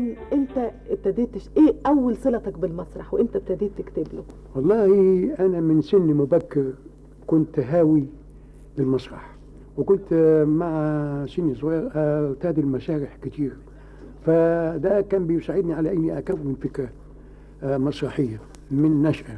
انت ابتديت ايه اول صلتك بالمسرح وانت ابتديت تكتب له؟ والله أنا من سن مبكر كنت هاوي للمسرح، وكنت مع سن صغير أرتدي المسارح كتير، فده كان بيساعدني على إني أكون فكرة مسرحية من نشأة.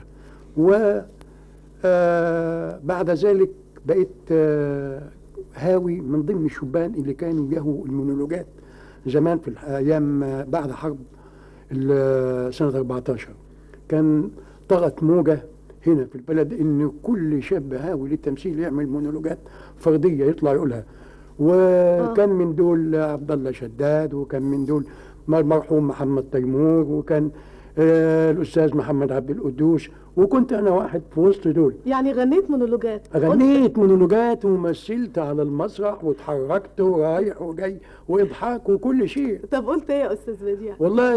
وبعد ذلك بقيت هاوي من ضمن الشبان اللي كانوا يهوا المونولوجات زمان في الأيام بعد حرب سنة 14. كان طغت موجة هنا في البلد إن كل شاب هاوي للتمثيل يعمل مونولوجات فردية يطلع يقولها، وكان من دول عبد الله شداد، وكان من دول المرحوم محمد تيمور، وكان الأستاذ محمد عبد القدوس، وكنت أنا واحد في وسط دول. يعني غنيت مونولوجات؟ غنيت مونولوجات ومثلت على المسرح واتحركت ورايح وجاي وإضحاك وكل شيء. طب قلت ايه يا أستاذ بديع؟ والله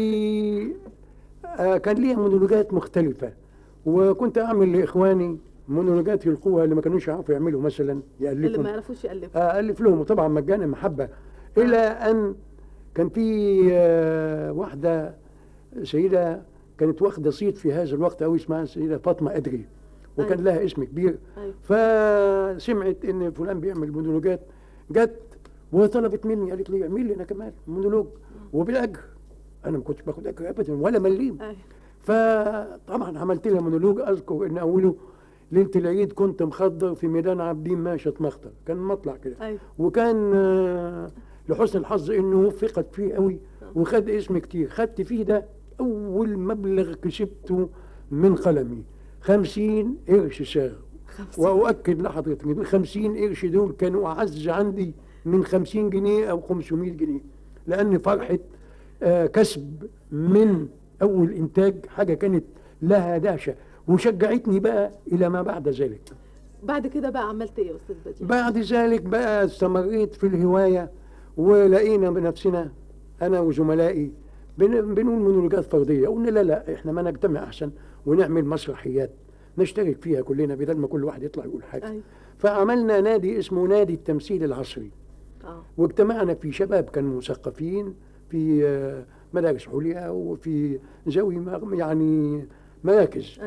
كان ليها مونولوجات مختلفة، وكنت أعمل لإخواني مونولوجات يلقوها اللي ما كانوش يعرفوا يعملوا، مثلا يألفوا اللي ما يعرفوش يألفوا ألف لهم، وطبعا مجانا محبة. إلى أن كان في واحدة سيدة كانت واخدة صيت في هذا الوقت أوي، اسمها السيدة فاطمة أدري، وكان لها اسم كبير. فسمعت إن فلان بيعمل مونولوجات، جت وطلبت مني، قالت لي اعمل لي أنا كمان مونولوج وبالأجر. أنا ما كنتش باخد أجر أبدا ولا مليم. فطبعا عملت لها مونولوج. أذكر إن أوله ليلة العيد كنت مخضر في ميدان عابدين ماشة مخطر، كان مطلع كده. وكان لحسن الحظ إنه وفقت فيه قوي وخد اسم كتير. خدت فيه ده أول مبلغ كسبته من قلمي 50 قرش ساغ. وأؤكد لحضرتك 50 قرش دول كانوا أعز عندي من 50 جنيه أو 500 جنيه، لأن فرحة كسب من أول إنتاج حاجة كانت لها دهشة، وشجعتني بقى إلى ما بعد ذلك. بعد كده بقى عملت إيه يا أستاذ بديع؟ بعد ذلك بقى استمريت في الهواية، ولقينا بنفسنا أنا وزملائي بنقول مونولوجات فردية. قلنا لا إحنا ما نجتمع أحسن ونعمل مسرحيات نشترك فيها كلنا بدل ما كل واحد يطلع يقول حاجة. فعملنا نادي اسمه نادي التمثيل العصري. واجتمعنا في شباب كانوا مثقفين في مدارس عليا وفي ذوي يعني مراكز.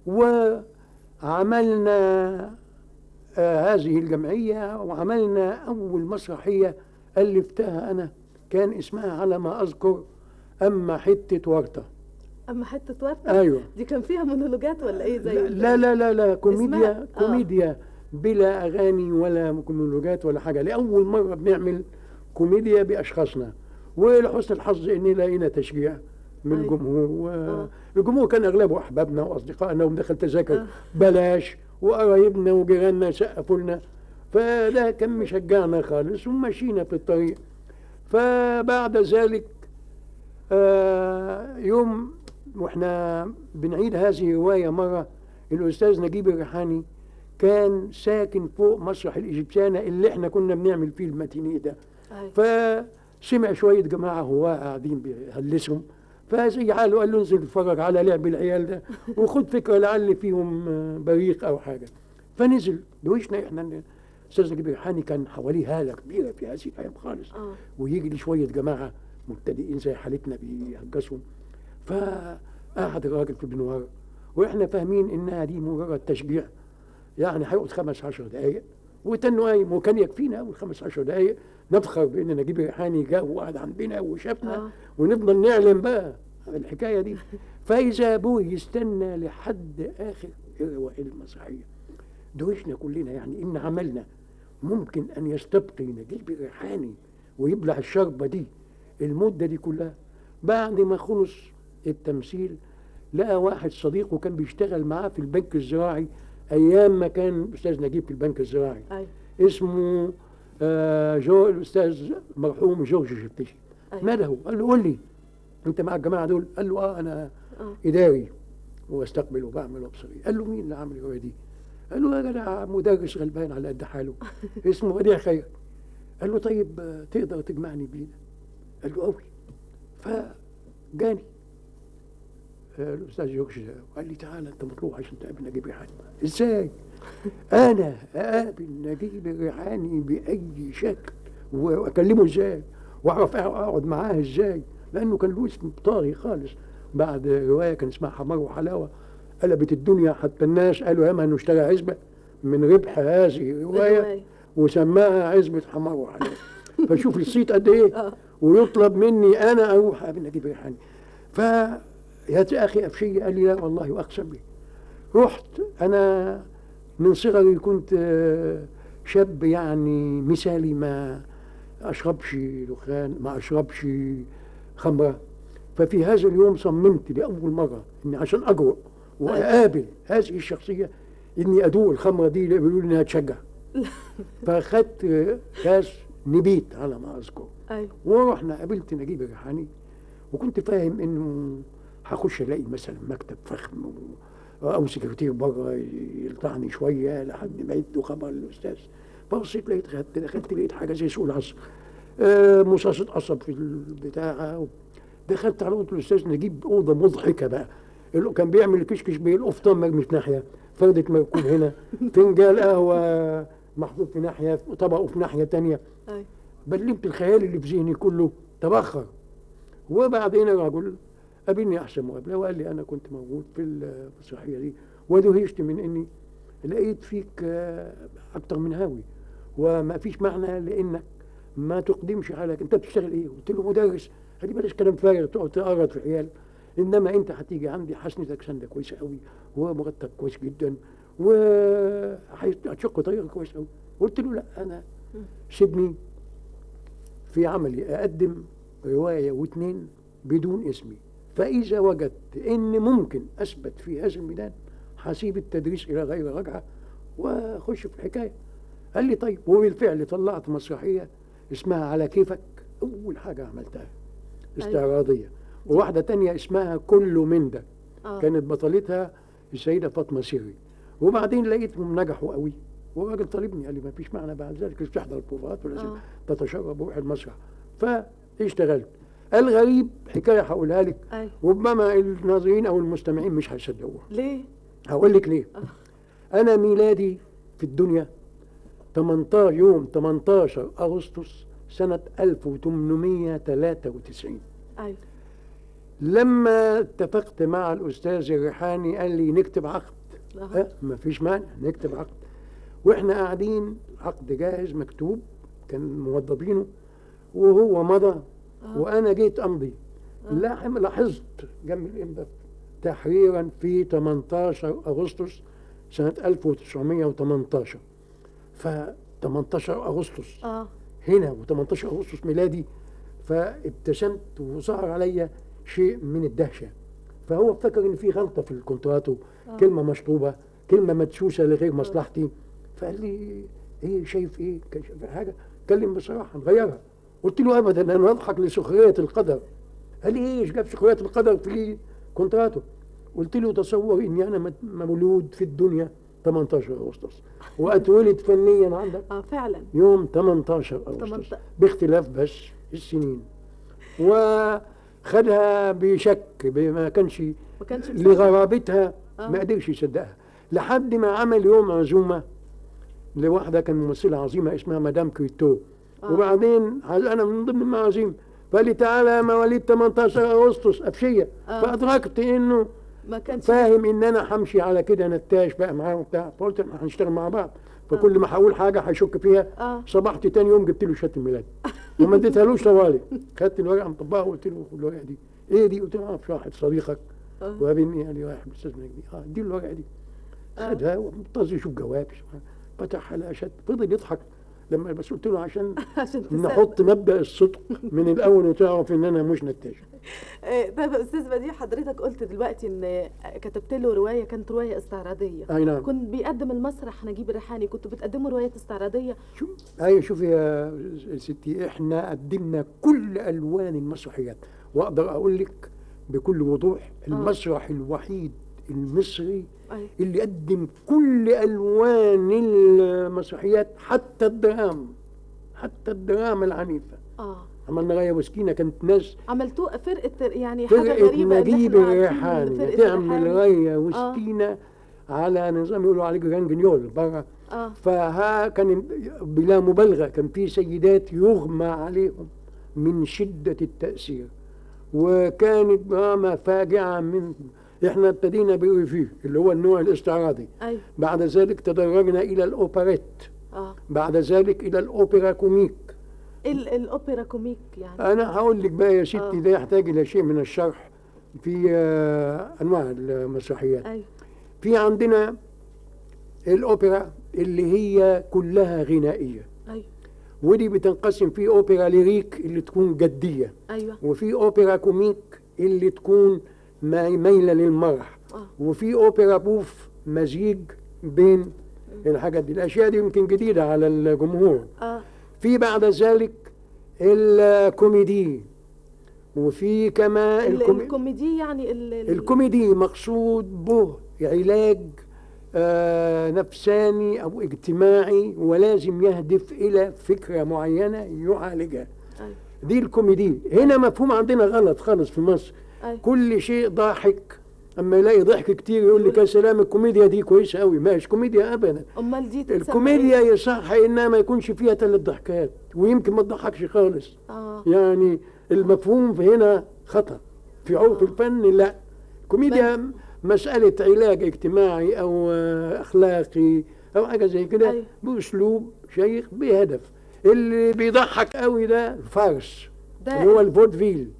وعملنا هذه الجمعية، وعملنا أول مسرحية ألفتها أنا، كان اسمها على ما أذكر أما حتة ورطة. أما حتة ورطة؟ أيوة. دي كان فيها مونولوجات ولا إيه؟ زي لا لا لا لا كوميديا. كوميديا بلا أغاني ولا مونولوجات ولا حاجة. لأول مرة بنعمل كوميديا بأشخاصنا، ولحسن الحظ إني لقينا تشجيع من الجمهور. الجمهور كان أغلبه أحبابنا وأصدقائنا، ومدخل تذاكر بلاش، وقرايبنا وجيراننا سقفوا لنا، فده كان مشجعنا خالص ومشينا في الطريق. فبعد ذلك يوم واحنا بنعيد هذه الرواية مرة، الأستاذ نجيب الريحاني كان ساكن فوق مسرح الإيجيبسيانة اللي احنا كنا بنعمل فيه الماتينيه ده. فسمع شوية جماعة هو قاعدين بيهلسهم، فزي حاله قال له انزل اتفرج على لعب العيال ده وخد فكرة لعل فيهم بريق أو حاجة. فنزل بوشنا احنا. الأستاذ نجيب الريحاني كان حواليه هالة كبيرة في هذه الأيام خالص، ويجي لي شوية جماعة مبتدئين زي حالتنا بيهجسهم. فقعد الراجل في البنوار واحنا فاهمين انها دي مجرد تشجيع، يعني هيقعد 15 دقايق وتنو قايم، وكان يكفينا اول 15 دقايق نفخر بان نجيب الريحاني جاء وقعد عندنا وشافنا ونفضل نعلم بقى الحكايه دي. فاذا ابوه يستنى لحد اخر المسرحيه. دوشنا كلنا، يعني ان عملنا ممكن ان يستبقي نجيب الريحاني ويبلع الشربه دي المده دي كلها. بعد ما خلص التمثيل لقى واحد صديقه كان بيشتغل معاه في البنك الزراعي ايام ما كان الاستاذ نجيب في البنك الزراعي. اسمه الاستاذ مرحوم جورج شفتشي. نده قال له قول لي انت مع الجماعه دول؟ قال له انا اداري واستقبل وبعمل وابصري. قال له مين اللي عامل الروايه دي؟ قال له يا جدع مدرس غلبان على قد حاله اسمه بديع خير. قال له طيب تقدر تجمعني بيه؟ قال له قوي. فجاني الاستاذ جورج قال لي تعالى انت مطلوب عشان تقابل نجيب الريحاني. ازاي انا اقابل نجيب الريحاني باي شكل واكلمه ازاي واعرف اقعد معاه ازاي؟ لانه كان له اسم طاغي خالص. بعد روايه كان اسمها حمار وحلاوه قلبت الدنيا، حتى الناس قالوا ياما انه اشترى عزبه من ربح هذه الروايه وسماها عزبه حمار وحلاوه. فشوف الصيت قد ايه. ويطلب مني انا اروح اقابل نجيب الريحاني. يا اخي افشيه قال لي لا والله واقسم بي. رحت انا من صغري كنت شاب يعني مثالي، ما اشربش دخان، ما اشربش خمره. ففي هذا اليوم صممت لاول مره اني عشان اجرؤ واقابل هذه الشخصيه اني ادوق الخمره دي اللي بيقولوا لي انها تشجع. فاخدت كاس نبيت على ما اذكر. ورحنا قابلت نجيب الريحاني، وكنت فاهم انه هخش الاقي مثلا مكتب فخم او سكرتير بره يلطعني شويه لحد ما يدوا خبر الاستاذ. فبصيت لقيت دخلت لقيت حاجه زي سوق العصر، مصاصه قصب في البتاع. دخلت على اوضه الاستاذ نجيب، اوضه مضحكه بقى. كان بيعمل كشكش بالقفطان مرمي في ناحيه، فردة مركوب هنا، فنجان قهوه محطوط في ناحيه، طبقه في ناحيه ثانيه. بلمت الخيال اللي في ذهني كله تبخر. وبعدين الرجل قابلني احسن مقابله وقال لي انا كنت موجود في المسرحيه دي ودهشت من اني لقيت فيك اكتر من هاوي، وما فيش معنى لانك ما تقدمش حالك. انت بتشتغل ايه؟ قلت له مدرس. قال لي بلاش كلام فارغ تقعد تقرط في عيال، انما انت هتيجي عندي حسنتك سنده كويسه قوي ومرتب كويس جدا وهتشق طريقك كويس قوي. قلت له لا، انا سيبني في عملي اقدم روايه واثنين بدون اسمي، فاذا وجدت ان ممكن اثبت في هذا الميدان هسيب التدريس الى غير رجعه واخش في الحكايه. قال لي طيب. وبالفعل طلعت مسرحيه اسمها على كيفك، اول حاجه عملتها استعراضيه. وواحده تانية اسمها كل من ده كانت بطلتها السيده فاطمه سيري. وبعدين لقيتهم نجحوا قوي، وراجل طالبني قال لي ما فيش معنى بعد ذلك تحضر البروفات ولازم تتشرب وروح المسرح. فاشتغلت. الغريب حكايه هقولها لك، ربما الناظرين او المستمعين مش هيصدقوها. ليه؟ هقول لك ليه. انا ميلادي في الدنيا 18 اغسطس سنه 1893. لما اتفقت مع الاستاذ الريحاني قال لي نكتب عقد. ما فيش مانع نكتب عقد. واحنا قاعدين عقد جاهز مكتوب كان موظفينه، وهو مضى وانا جيت امضي. لاحظت جنب الامضاء تحريرا في 18 اغسطس سنه 1918. ف 18 اغسطس هنا و18 اغسطس ميلادي. فابتسمت وظهر عليا شيء من الدهشه. فهو افتكر ان في غلطه في الكونتراتو، كلمه مشطوبه، كلمه مدسوسه لغير مصلحتي. فقال لي ايه شايف ايه حاجه؟ اتكلم بصراحه نغيرها. قلت له ابدا انا اضحك لسخريه القدر. قال لي ايش جاب سخريه القدر في كونتراتو؟ قلت له تصور اني انا مولود في الدنيا 18 اغسطس واتولد فنيا عندك فعلا يوم 18 اغسطس باختلاف بس السنين. وخدها بشك، ما كانش لغرابتها ما قدرش يصدقها، لحد ما عمل يوم عزومه لواحده كان ممثله عظيمه اسمها مدام كريتو. وبعدين انا من ضمن المعازيم فقال لي تعالى يا مواليد 18 اغسطس افشيه. فادركت انه ما كانش فاهم ان انا همشي على كده نتاش بقى معاه وبتاع. فقلت احنا هنشتغل مع بعض، فكل ما هقول حاجه هيشك فيها. صبحت تاني يوم جبت له شهاده الميلاد وما اديتهالوش طوالي. خدت الورقه مطبقها وقلت له الورقه دي ايه دي؟ قلت له اعرف واحد صديقك وقابلني قال لي واحد الاستاذ نجدي ادي له الورقه دي. خدها ومنتظر يشوف جواب. فتح على شد فضل يضحك لما بس قلت له عشان نحط مبدأ الصدق من الأول وتعرف إن أنا مش نتاج. طيب أستاذ بديع، حضرتك قلت دلوقتي إن كتبت له رواية كانت رواية استعراضية. أي نعم. كنت بيقدم المسرح نجيب الريحاني، كنتوا بتقدموا روايات استعراضية؟ شوفي يا ستي، إحنا قدمنا كل ألوان المسرحيات، وأقدر أقول لك بكل وضوح المسرح الوحيد المصري اللي قدم كل ألوان المسرحيات، حتى الدراما العنيفة. عملنا غاية وسكينة، كانت ناس عملتوه فرقة يعني حاجة غريبة نجيب الريحاني تعمل غاية وسكينة على نظام يقولوا عليه جرانجنيول بره. فها كان بلا مبالغة كان في سيدات يغمى عليهم من شدة التأثير، وكانت دراما فاجعة. من احنا ابتدينا بالريفيه اللي هو النوع الاستعراضي، أيوة. بعد ذلك تدرجنا إلى الأوبريت، بعد ذلك إلى الأوبرا كوميك. الأوبرا كوميك يعني أنا هقول لك بقى يا ستي، ده يحتاج إلى شيء من الشرح في أنواع المسرحيات. أيوة. في عندنا الأوبرا اللي هي كلها غنائية. أيوة. ودي بتنقسم في أوبرا ليريك اللي تكون جدية. أيوة. وفي أوبرا كوميك اللي تكون ميلة للمرح. وفي أوبرا بوف مزيج بين الحاجات دي. الأشياء دي يمكن جديدة على الجمهور. في بعد ذلك الكوميدي، وفي كمان الكوميدي يعني الكوميدي مقصود به علاج نفساني أو اجتماعي، ولازم يهدف إلى فكرة معينة يعالجها. أيوة. دي الكوميدي. هنا مفهوم عندنا غلط خالص في مصر. أيوة. كل شيء ضاحك، اما يلاقي ضحك كتير يقول لك يا سلام الكوميديا دي كويسه قوي. مش كوميديا ابدا. امال دي الكوميديا يصح انها ما يكونش فيها 3 ضحكات، ويمكن ما تضحكش خالص. يعني المفهوم في هنا خطا في عرف الفن. لا، الكوميديا مساله علاج اجتماعي او اخلاقي او حاجه زي كده. أيوة. باسلوب شيق بهدف. اللي بيضحك قوي ده الفارس اللي هو الفودفيل.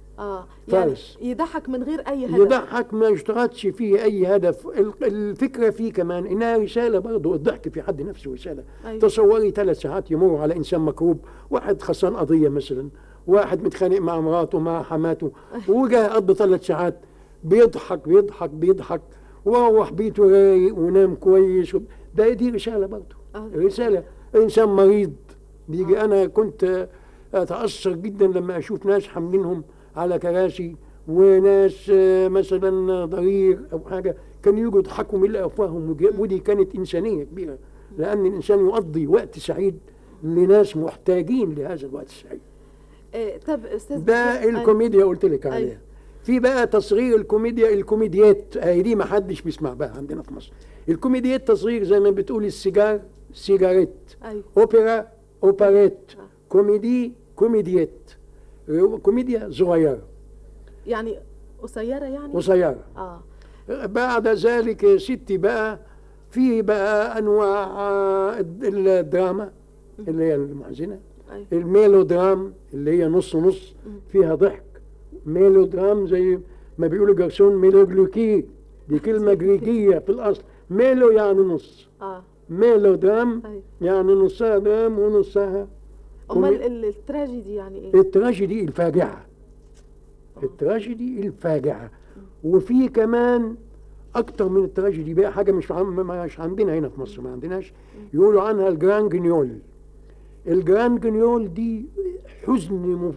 يعني يضحك من غير اي هدف، يضحك ما يشترطش فيه اي هدف. الفكره فيه كمان انها رساله برضه. الضحك في حد نفسه رساله. أيوة. تصوري 3 ساعات يمروا على انسان مكروب، واحد خسران قضيه مثلا، واحد متخانق مع مراته مع حماته، وجاء قضى 3 ساعات بيضحك بيضحك بيضحك، وروح بيته رايق ونام كويس. دي رساله برضه. رساله. انسان مريض بيجي. انا كنت اتاثر جدا لما اشوف ناس حاملينهم على كراسي، وناس مثلا ضرير او حاجه كانوا يجوا يضحكوا من افواههم. ودي كانت انسانيه كبيره، لان الانسان يقضي وقت سعيد لناس محتاجين لهذا الوقت السعيد. طب استاذ ده الكوميديا قلت لك عليها. في بقى تصغير الكوميديا، الكوميديات دي ما حدش بيسمع بها عندنا في مصر. الكوميديات تصغير زي ما بتقول السيجار سيجاريت. أيوة. اوبرا اوبريت. كوميدي كوميديات. كوميديا صغيرة يعني قصيرة يعني قصيرة. بعد ذلك يا ستي بقى في بقى أنواع الدراما اللي هي المحزنة. أيوة. الميلودرام اللي هي نص نص فيها ضحك. ميلودرام زي ما بيقولوا جرسون ميلوجلوكي، دي كلمة جريكية في الأصل. ميلو يعني نص. ميلودرام. أيوة. يعني نصها درام ونصها. امال التراجيدي يعني ايه؟ التراجيدي الفاجعه. التراجيدي الفاجعه. وفي كمان اكتر من التراجيدي بقى حاجه مش عندنا هنا في مصر، ما عندناش. يقولوا عنها الجران جنيول. الجران جنيول دي حزن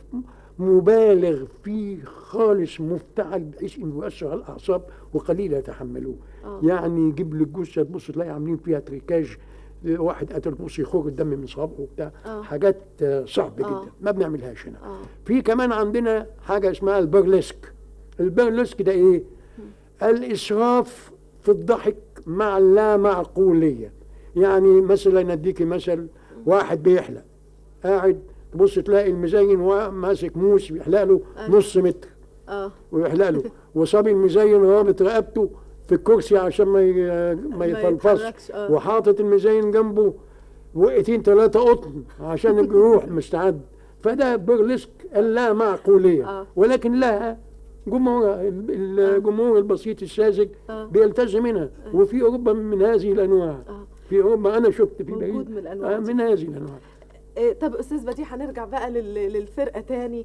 مبالغ فيه خالص، مفتعل بحيث انه يؤثر على الاعصاب وقليل يتحملوه. يعني يجيب لك جثه تبص تلاقي عاملين فيها تريكاج، واحد قتل بص يخرج الدم من صابعه وبتاع. حاجات صعبه جدا ما بنعملهاش هنا. في كمان عندنا حاجه اسمها البرلسك. البرلسك ده ايه؟ الاسراف في الضحك مع اللا معقوليه. يعني مثلا نديكي مثل، واحد بيحلق قاعد تبص تلاقي المزين ماسك موس بيحلق له نص متر ويحلق له، وصبي المزين رابط رقبته في الكرسي عشان ما يتلفظش، وحاطط المزين جنبه وقتين 3 قطن عشان الجروح مستعد. فده برلسك اللا معقوليه. ولكن لها جمهورها، الجمهور البسيط الساذج بيلتزم منها. وفي اوروبا من هذه الانواع. في اوروبا انا شفت في باريس من هذه الانواع. طب استاذ بديع هنرجع بقى للفرقه تاني.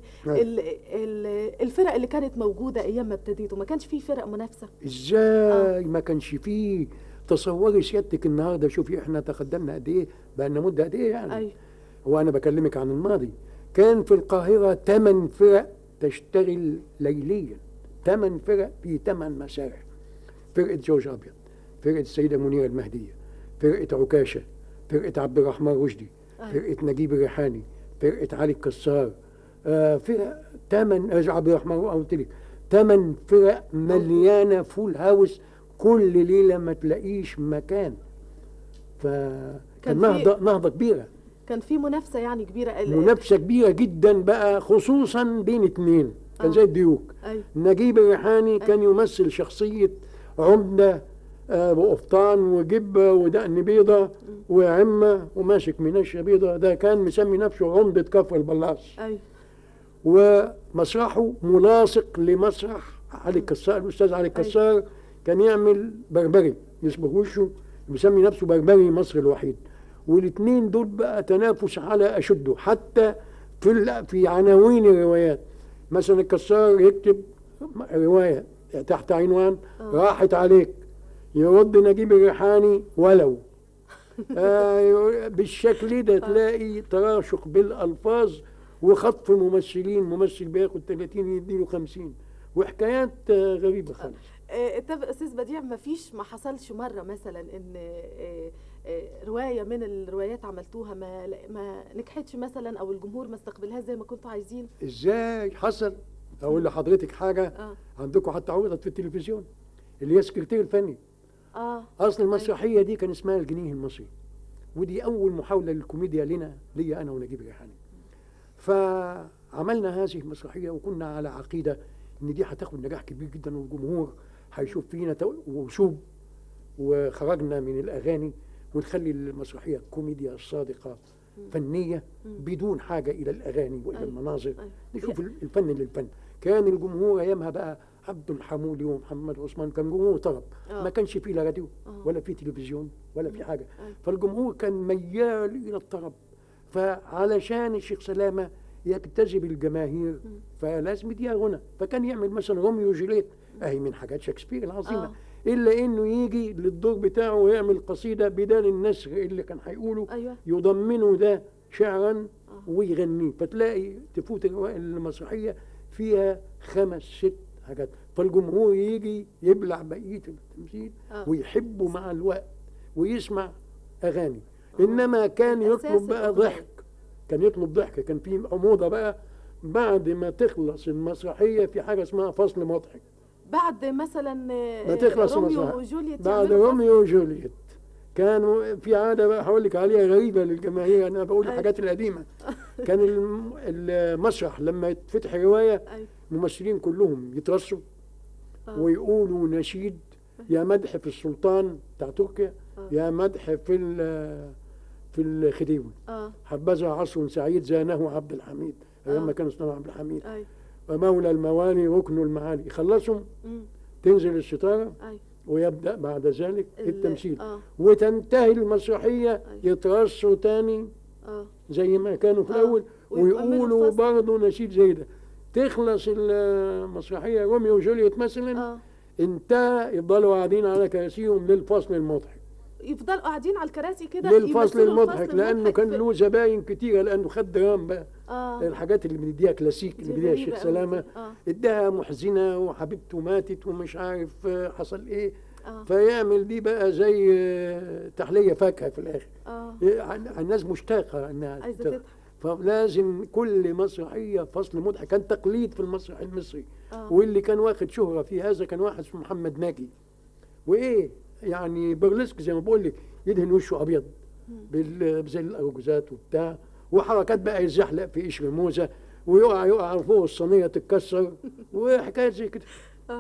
الفرق اللي كانت موجوده ايام ما ابتديتوا ما كانش فيه فرق منافسه؟ ازاي ما كانش فيه؟ تصوري سيادتك النهارده، شوفي احنا تقدمنا قد ايه، بقى لنا مده قد ايه يعني. أيوة. وانا بكلمك عن الماضي. كان في القاهره 8 فرق تشتغل ليليا. 8 فرق في 8 مسارح. فرقه جورج ابيض، فرقه السيده منيره المهديه، فرقه عكاشه، فرقه عبد الرحمن رشدي، فرقه نجيب الريحاني، فرقه علي الكسار، فرق 8 عبد الرحمن قلت لك 8 فرق مليانه فول هاوس كل ليله ما تلاقيش مكان. فكان نهضه كبيره. كان في منافسه يعني كبيره. منافسه كبيره جدا بقى، خصوصا بين 2 كان زي الديوك. نجيب الريحاني كان يمثل شخصية عمدة بقفطان وجبة ودقن بيضة وعمة وماسك منشة بيضة، ده كان مسمي نفسه عمدة كفر البلاص. ومسرحه ملاصق لمسرح علي الكسار. الأستاذ علي الكسار كان يعمل بربري يصبغ وشه، مسمي نفسه بربري مصر الوحيد. والاثنين دول بقى تنافس على أشده، حتى في عناوين الروايات. مثلا الكسار يكتب رواية تحت عنوان راحت عليك، يرد نجيب الريحاني ولو. بالشكل ده تلاقي تراشق بالألفاظ وخطف ممثلين، ممثل بياخد 30 يديله 50 وحكايات غريبة خالص. طب أستاذ بديع، ما حصلش مرة مثلا إن رواية من الروايات عملتوها ما نجحتش مثلا، أو الجمهور ما استقبلهاش زي ما كنتوا عايزين؟ إزاي حصل؟ أقول لحضرتك حاجة. عندكم حتى عرضت في التلفزيون اللي هي السكرتير الفني. أصل المسرحية دي كان اسمها الجنيه المصري، ودي أول محاولة للكوميديا ليا أنا ونجيب الريحاني. فعملنا هذه المسرحية وكنا على عقيدة إن دي هتاخد نجاح كبير جدا والجمهور هيشوف فينا وشوب، وخرجنا من الأغاني ونخلي المسرحية كوميديا صادقة فنية بدون حاجة إلى الأغاني وإلى المناظر. نشوف الفن للفن. كان الجمهور أيامها بقى عبد الحمولي ومحمد عثمان، كان جمهور طرب، ما كانش فيه لا راديو ولا فيه تلفزيون ولا فيه حاجة. فالجمهور كان ميال إلى الطرب، فعلشان الشيخ سلامة يجتذب الجماهير فلازم يديها غنى. فكان يعمل مثلا روميو وجوليت، أهي من حاجات شكسبير العظيمة. إلا إنه يجي للدور بتاعه ويعمل قصيدة بدال النسر اللي كان هيقوله، يضمنه ده شعرا ويغنيه. فتلاقي تفوت المسرحية فيها 5-6 حاجات، فالجمهور يجي يبلع بقية التمثيل ويحبه مع الوقت ويسمع أغاني. إنما كان يطلب بقى ضحك، كان في عموضة بقى بعد ما تخلص المسرحية في حاجة اسمها فصل مضحك. بعد مثلا ما تخلص روميو وجولييت، بعد روميو وجولييت كانوا في عادة بقى هقول لك عليها غريبة للجماهير، أنا بقول الحاجات القديمة. كان المسرح لما يتفتح رواية الممثلين كلهم يترصوا ويقولوا نشيد، يا مدح في السلطان بتاع تركيا، يا مدح في الخديوي، حبذا عصر سعيد زانه عبد الحميد أيام ما كان اسمه عبد الحميد، ومولى الموالي ركن المعالي. يخلصهم تنزل الستارة ويبدأ بعد ذلك التمثيل وتنتهي المسرحية. يترصوا تاني زي ما كانوا في الأول ويقولوا برضه نشيد زي ده. تخلص المسرحية روميو وجولييت مثلا، انتهى، يفضلوا قاعدين على كراسيهم للفصل المضحك. يفضلوا قاعدين على الكراسي كده للفصل المضحك، لأنه كان له زباين كتيرة، لأنه خد درام بقى. الحاجات اللي بنديها كلاسيك اللي بنديها الشيخ سلامة اداها محزنة وحبيبته ماتت ومش عارف حصل ايه، فيعمل دي بقى زي تحلية فاكهة في الآخر. الناس مشتاقة انها تضحك، فلازم كل مسرحية فصل مضحك. كان تقليد في المسرح المصري. واللي كان واخد شهرة في هذا كان واحد اسمه محمد ناجي، وايه يعني برلسك زي ما بقول لك، يدهن وشه ابيض زي الارجوزات وبتاع، وحركات بقى يزحلق في قشر موزه ويقع فوق الصينيه تتكسر وحكايات زي كده.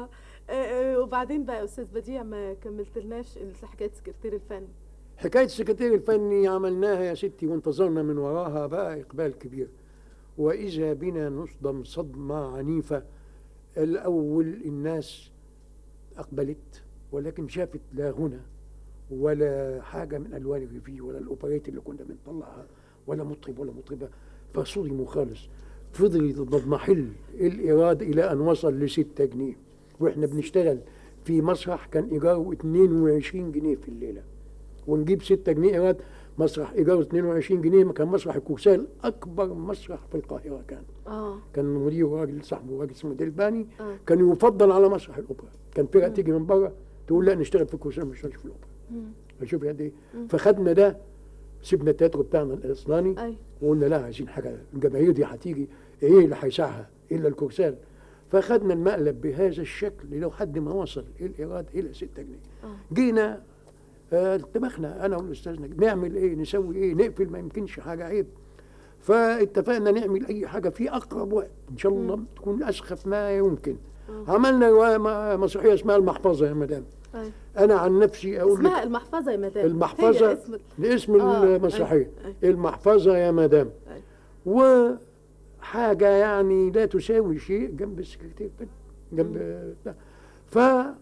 وبعدين بقى يا استاذ بديع ما كملتلناش حكايه السكرتير الفني. حكايه السكرتير الفني عملناها يا ستي وانتظرنا من وراها بقى اقبال كبير، واذا بنا نصدم صدمه عنيفه. الاول الناس اقبلت ولكن شافت لا غنى ولا حاجة من ألوان الريفيو ولا الأوبريت اللي كنا بنطلعها ولا مطرب ولا مطربة، فصدموا خالص. فضل تضمحل الإيراد إلى أن وصل ل6 جنيه، وإحنا بنشتغل في مسرح كان إيجاره 22 جنيه في الليلة، ونجيب 6 جنيه إيراد. مسرح إيجاره 22 جنيه، كان مسرح الكورسال أكبر مسرح في القاهرة. كان مديره راجل صاحبه راجل اسمه دلباني، كان يفضل على مسرح الأوبرا. كان فرقة تيجي من بره تقول لا نشتغل في الكورسال، مش نشتغل في الأوبرا. شوف قد ايه. فخدنا ده، سيبنا التياترو بتاعنا الإصلاني وقلنا لا، عايزين حاجة الجماهير دي هتيجي ايه اللي هيسعها الا الكورسال. فخدنا المقلب بهذا الشكل لو حد ما وصل الإيراد إلى 6 جنيه. جينا اتفقنا أنا والأستاذ نجيب نعمل إيه، نسوي إيه، نقفل، ما يمكنش حاجة، عيب. فاتفقنا نعمل اي حاجه في اقرب وقت ان شاء الله تكون اسخف ما يمكن. عملنا روايه مسرحيه اسمها المحفظه يا مدام. انا عن نفسي اقول اسمها لك المحفظه يا مدام. المحفظه لاسم المسرحيه. المحفظه يا مدام. وحاجه يعني لا تساوي شيء جنب السكرتير جنب ف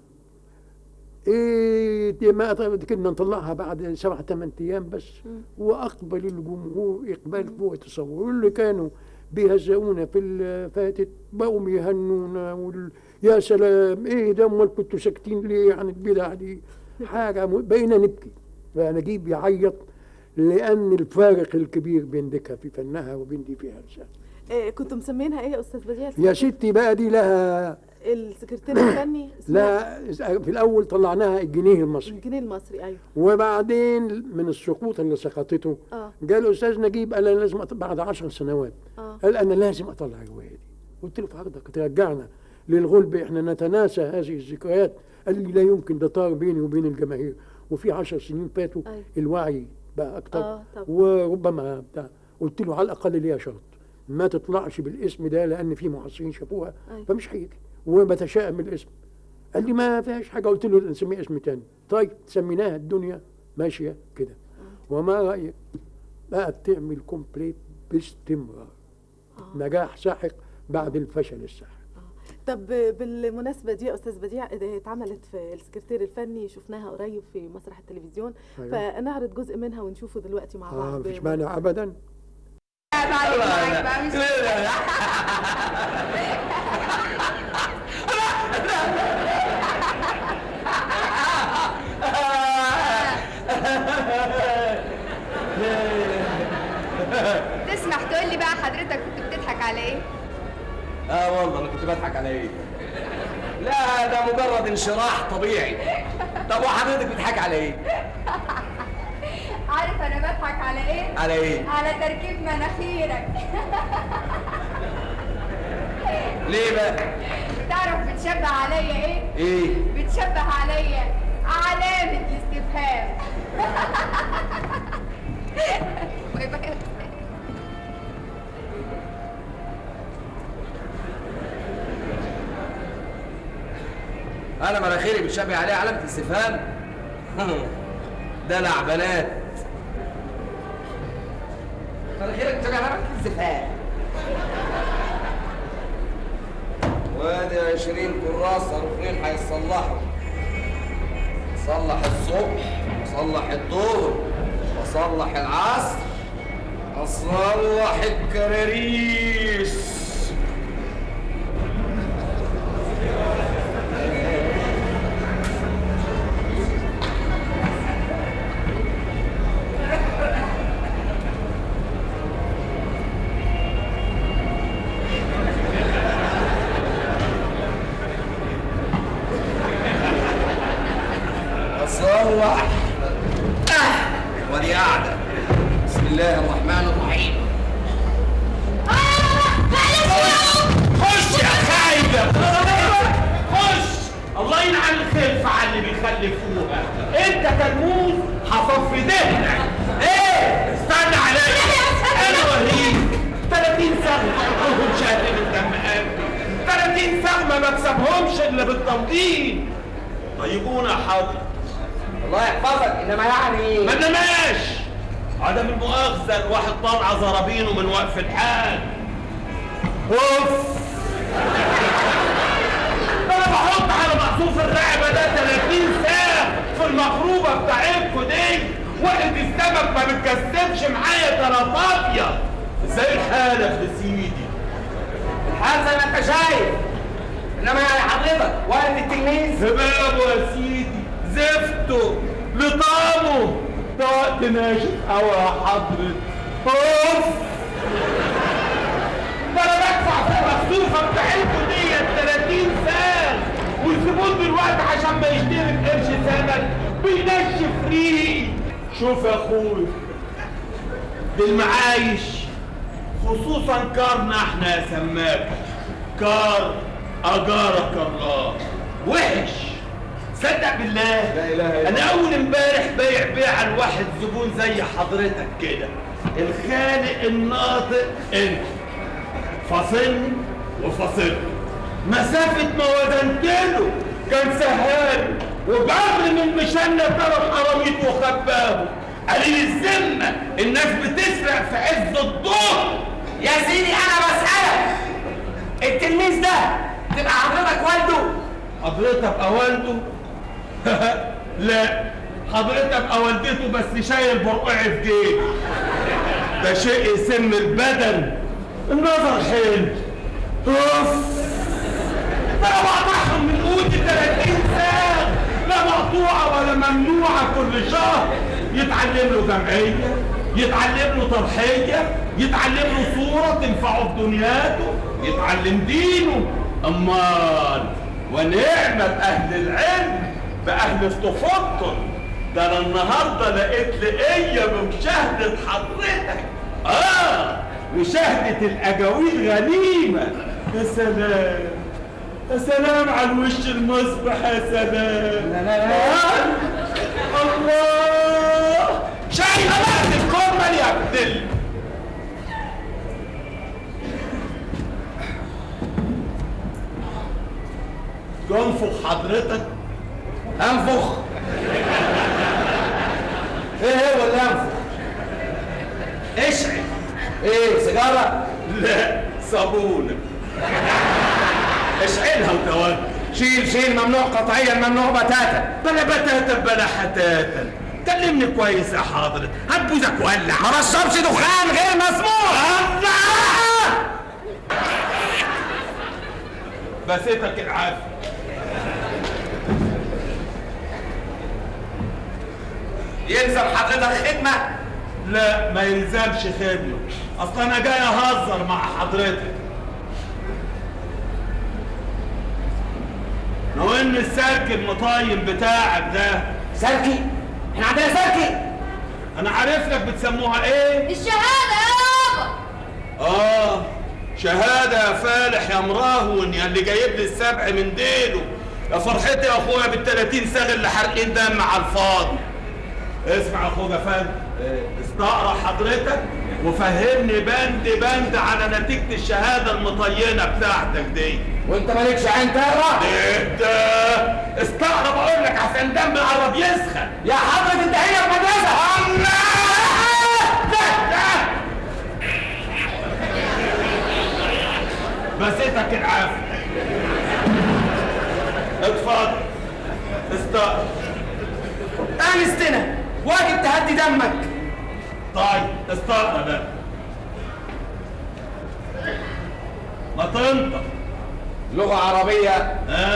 ما كنا نطلعها بعد 7-8 ايام بس. واقبل الجمهور اقبال فوق التصور، واللي كانوا بيهزقونا في الفاتت بقوا يهنونا يا سلام ايه ده، امال كنتوا ساكتين ليه عن البدع دي؟ حاجه بقينا نبكي. فنجيب يعيط لان الفارق الكبير بين ديكها في فنها وبين دي في هرسها. كنتوا مسمينها ايه يا استاذ بديع؟ يا ستي بقى دي لها السكرتير الفني. لا في الاول طلعناها الجنيه المصري. الجنيه المصري ايوه. وبعدين من السقوط اللي سقطته جاء الاستاذ نجيب قال انا لازم بعد 10 سنوات قال انا لازم اطلع الروايه دي. قلت له في عرضك ترجعنا للغلب، احنا نتناسى هذه الذكريات. قال لي لا يمكن، ده طار بيني وبين الجماهير وفي 10 سنين فاتوا الوعي بقى اكتر وربما بتاع. قلت له على الاقل ليها شرط، ما تطلعش بالاسم ده لان في معاصرين شافوها فمش هيجي وبتشائم الاسم. قال لي ما فيهاش حاجه. قلت له نسميها اسم تاني. طيب سميناها الدنيا ماشيه كده. وما رايك بقى بتعمل كومبليت باستمرار. نجاح ساحق بعد الفشل الساحق. طب بالمناسبه دي يا استاذ بديع، اتعملت في السكرتير الفني، شفناها قريب في مسرح التلفزيون. فنعرض جزء منها ونشوفه دلوقتي مع بعض. مفيش مانع ابدا. تسمح تقول لي بقى حضرتك كنت بتضحك على ايه؟ والله انا كنت بضحك على ايه؟ لا ده مجرد انشراح طبيعي. طب وحضرتك بتضحك على ايه؟ عارف انا بضحك على ايه؟ على ايه؟ على تركيب مناخيرك. ليه بقى؟ بتعرف بتشبه عليا ايه؟ ايه؟ بتشبه عليا علامة الاستفهام. انا مناخيري بتشبه عليها علامة استفهام؟ ده لعبنات. مناخيرك بتشبه علامة استفهام. وادي 20 كراسة ركنين هيتصلحوا. صلح الصبح وصلح الظهر وصلح العصر وصلح الكراريس. صلح ودي قاعدة. بسم الله الرحمن الرحيم. خش يا خايبة، خش. الله ينعم الخلفة على اللي بيخلفوها. انت كالموز هصفي دهنك. ايه استنى عليا انا اوريك. 30 سنة حقهم شهر الدم قلبي. 30 سنة ما بكسبهمش الا بالتمضين. طيبونا حاضر. الله يحفظك. انما يعني ما انماش. عدم المؤاخذة الواحد طالعة زرابينه من وقف الحال. اوف. انا بحط على مقصوص الرقبة ده 30 ساعة في المخروبة بتاعتكوا دي. واحد السمك ما بتكسبش معايا طرطافية. ازاي الحالة يا سيدي؟ الحال زي ما انت شايف. انما يعني حضرتك والد التلميذ سبابه يا سيدي، زفته لطامه، ده وقت ناشف قوي يا حضرة. اوف. ده انا بدفع في المخصوصة بتاعتكوا ديت 30 ساعة والزبون دلوقتي عشان ما يشتري بقرش سمك بينشف ريقي. شوف يا اخوي، دي المعايش خصوصا كارنا احنا يا سماكة. كار اجارك الله وحش. صدق بالله لا اله الا الله. انا اول امبارح بايع بيع على واحد زبون زي حضرتك كده. الخالق الناطق انت، فاصلني وفاصلني، مسافة ما وزنت له كان سهال، وبعقل من مشانة ضرب حراميط وخباه. قليل الذمة الناس بتسرق في عز الظهر. يا سيدي انا بسألك، التلميذ ده تبقى حضرتك والده؟ حضرتك ابقى والده؟ لا، حضرتك ابقى والدته بس شايل برقعي في جيبي. ده شيء يسم البدن. النظر حلو. اوف، ده انا بقطعهم من قوتي 30 ساعة، لا مقطوعة ولا ممنوعة كل شهر. يتعلم له جمعية، يتعلم له تضحية، يتعلم له صورة تنفعه في دنياته، يتعلم دينه. امال ونعمة اهل العلم باهل التفضل. ده انا النهارده لقيت لقيه بمشاهدة حضرتك. مشاهدة الاجاويل غنيمة. يا سلام يا سلام على الوش المصبح، يا سلام. الله، شايفه بقى الكمل يا عبدل. تنفخ حضرتك؟ انفخ؟ ايه هو اللي انفخ؟ اشعل. ايه، سيجاره؟ لا، صابونه. اشعلها وتوكل. شيل ممنوع قطعيا، ممنوع بتاتا. بلا بتاتا بلا حتاتا. كلمني كويس يا حضرتك، هتبوزك ولع. ما بشربش دخان غير مسموح. الله، بسيتك العافيه. يلزم حضرتك خدمة؟ لا، ما يلزمش خدمه، اصل انا جاي اهزر مع حضرتك. لو ان السلك المطايم بتاعك ده. سلكي؟ احنا عندنا سلكي؟ انا عارف لك بتسموها ايه؟ الشهادة يا بابا. شهادة يا فالح يا مراهون، يا اللي جايب لي السبع من ديله. يا فرحتي يا اخويا بال30 ساغ اللي حارقين دم على الفاضي. اسمع يا اخويا فندم، استقرا حضرتك وفهمني بند على نتيجة الشهادة المطينة بتاعتك دي. وانت مالكش عين تقرا؟ ايه ده؟ استقرا بقول لك عشان دمي قرب يسخن. يا حضرة انت هي في مدرسة. بسيتك العافية. اتفضل استقرا. انستنا، واجب تهدي دمك. طيب استقرا بقى. ما تنطق. لغة عربية.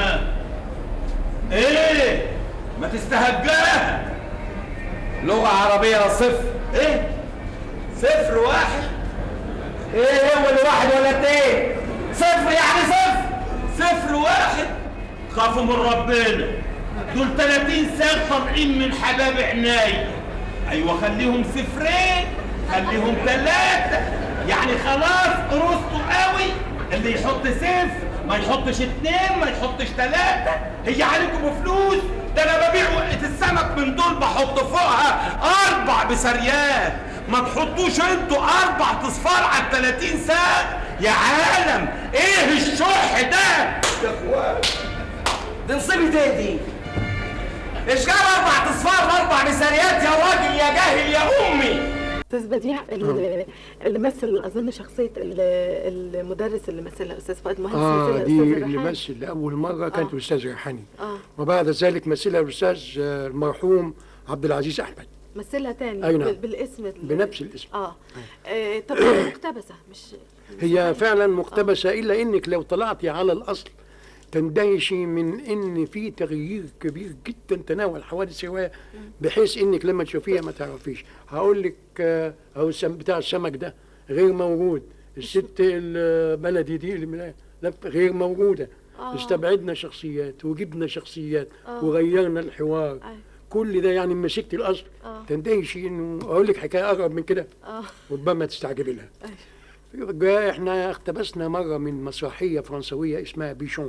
ايه؟ ما تستهجاها. لغة عربية صفر. ايه؟ 0-1؟ ايه هو اللي 1 ولا 2؟ صفر يعني صفر. 0-1؟ خافوا من ربنا، دول 30 ساغ طالعين من حباب عناي. ايوه خليهم 0، خليهم 3، يعني خلاص قرصتوا قوي. اللي يحط 0 ما يحطش 2 ما يحطش 3. هي عليكم بفلوس؟ ده انا ببيع وقت السمك من دول بحط فوقها 4 بسريات. ما تحطوش انتوا 4 اصفار على 30 ساعة يا عالم. ايه الشح ده يا اخوان؟ دي نصيبة ايه دي؟ ايش جاب 4 اصفار و4 بسريات يا راجل يا جاهل يا امي؟ استاذ بديع اللي مثل اظن شخصيه المدرس اللي مثلها استاذ فؤاد مهندس مثلها دي استاذ اللي ريحان. مثل لاول مره كانت الاستاذ ريحاني. وبعد ذلك مثلها الاستاذ المرحوم عبد العزيز احمد. مثلها تاني. أي نعم. بالاسم بنفس الاسم. طب مقتبسه مش هي فعلا مقتبسه، الا انك لو طلعتي على الاصل تندهشي من ان في تغيير كبير جدا تناول حوادث الروايه، بحيث انك لما تشوفيها ما تعرفيش. هقول لك اهو بتاع السمك ده غير موجود، الست البلدي دي اللي غير موجوده. استبعدنا شخصيات وجبنا شخصيات وغيرنا الحوار. كل ده يعني مسكت الاصل تندهشي. انه اقول لك حكايه اقرب من كده ربما تستعجبي لها. احنا اقتبسنا مره من مسرحيه فرنسويه اسمها بيشون.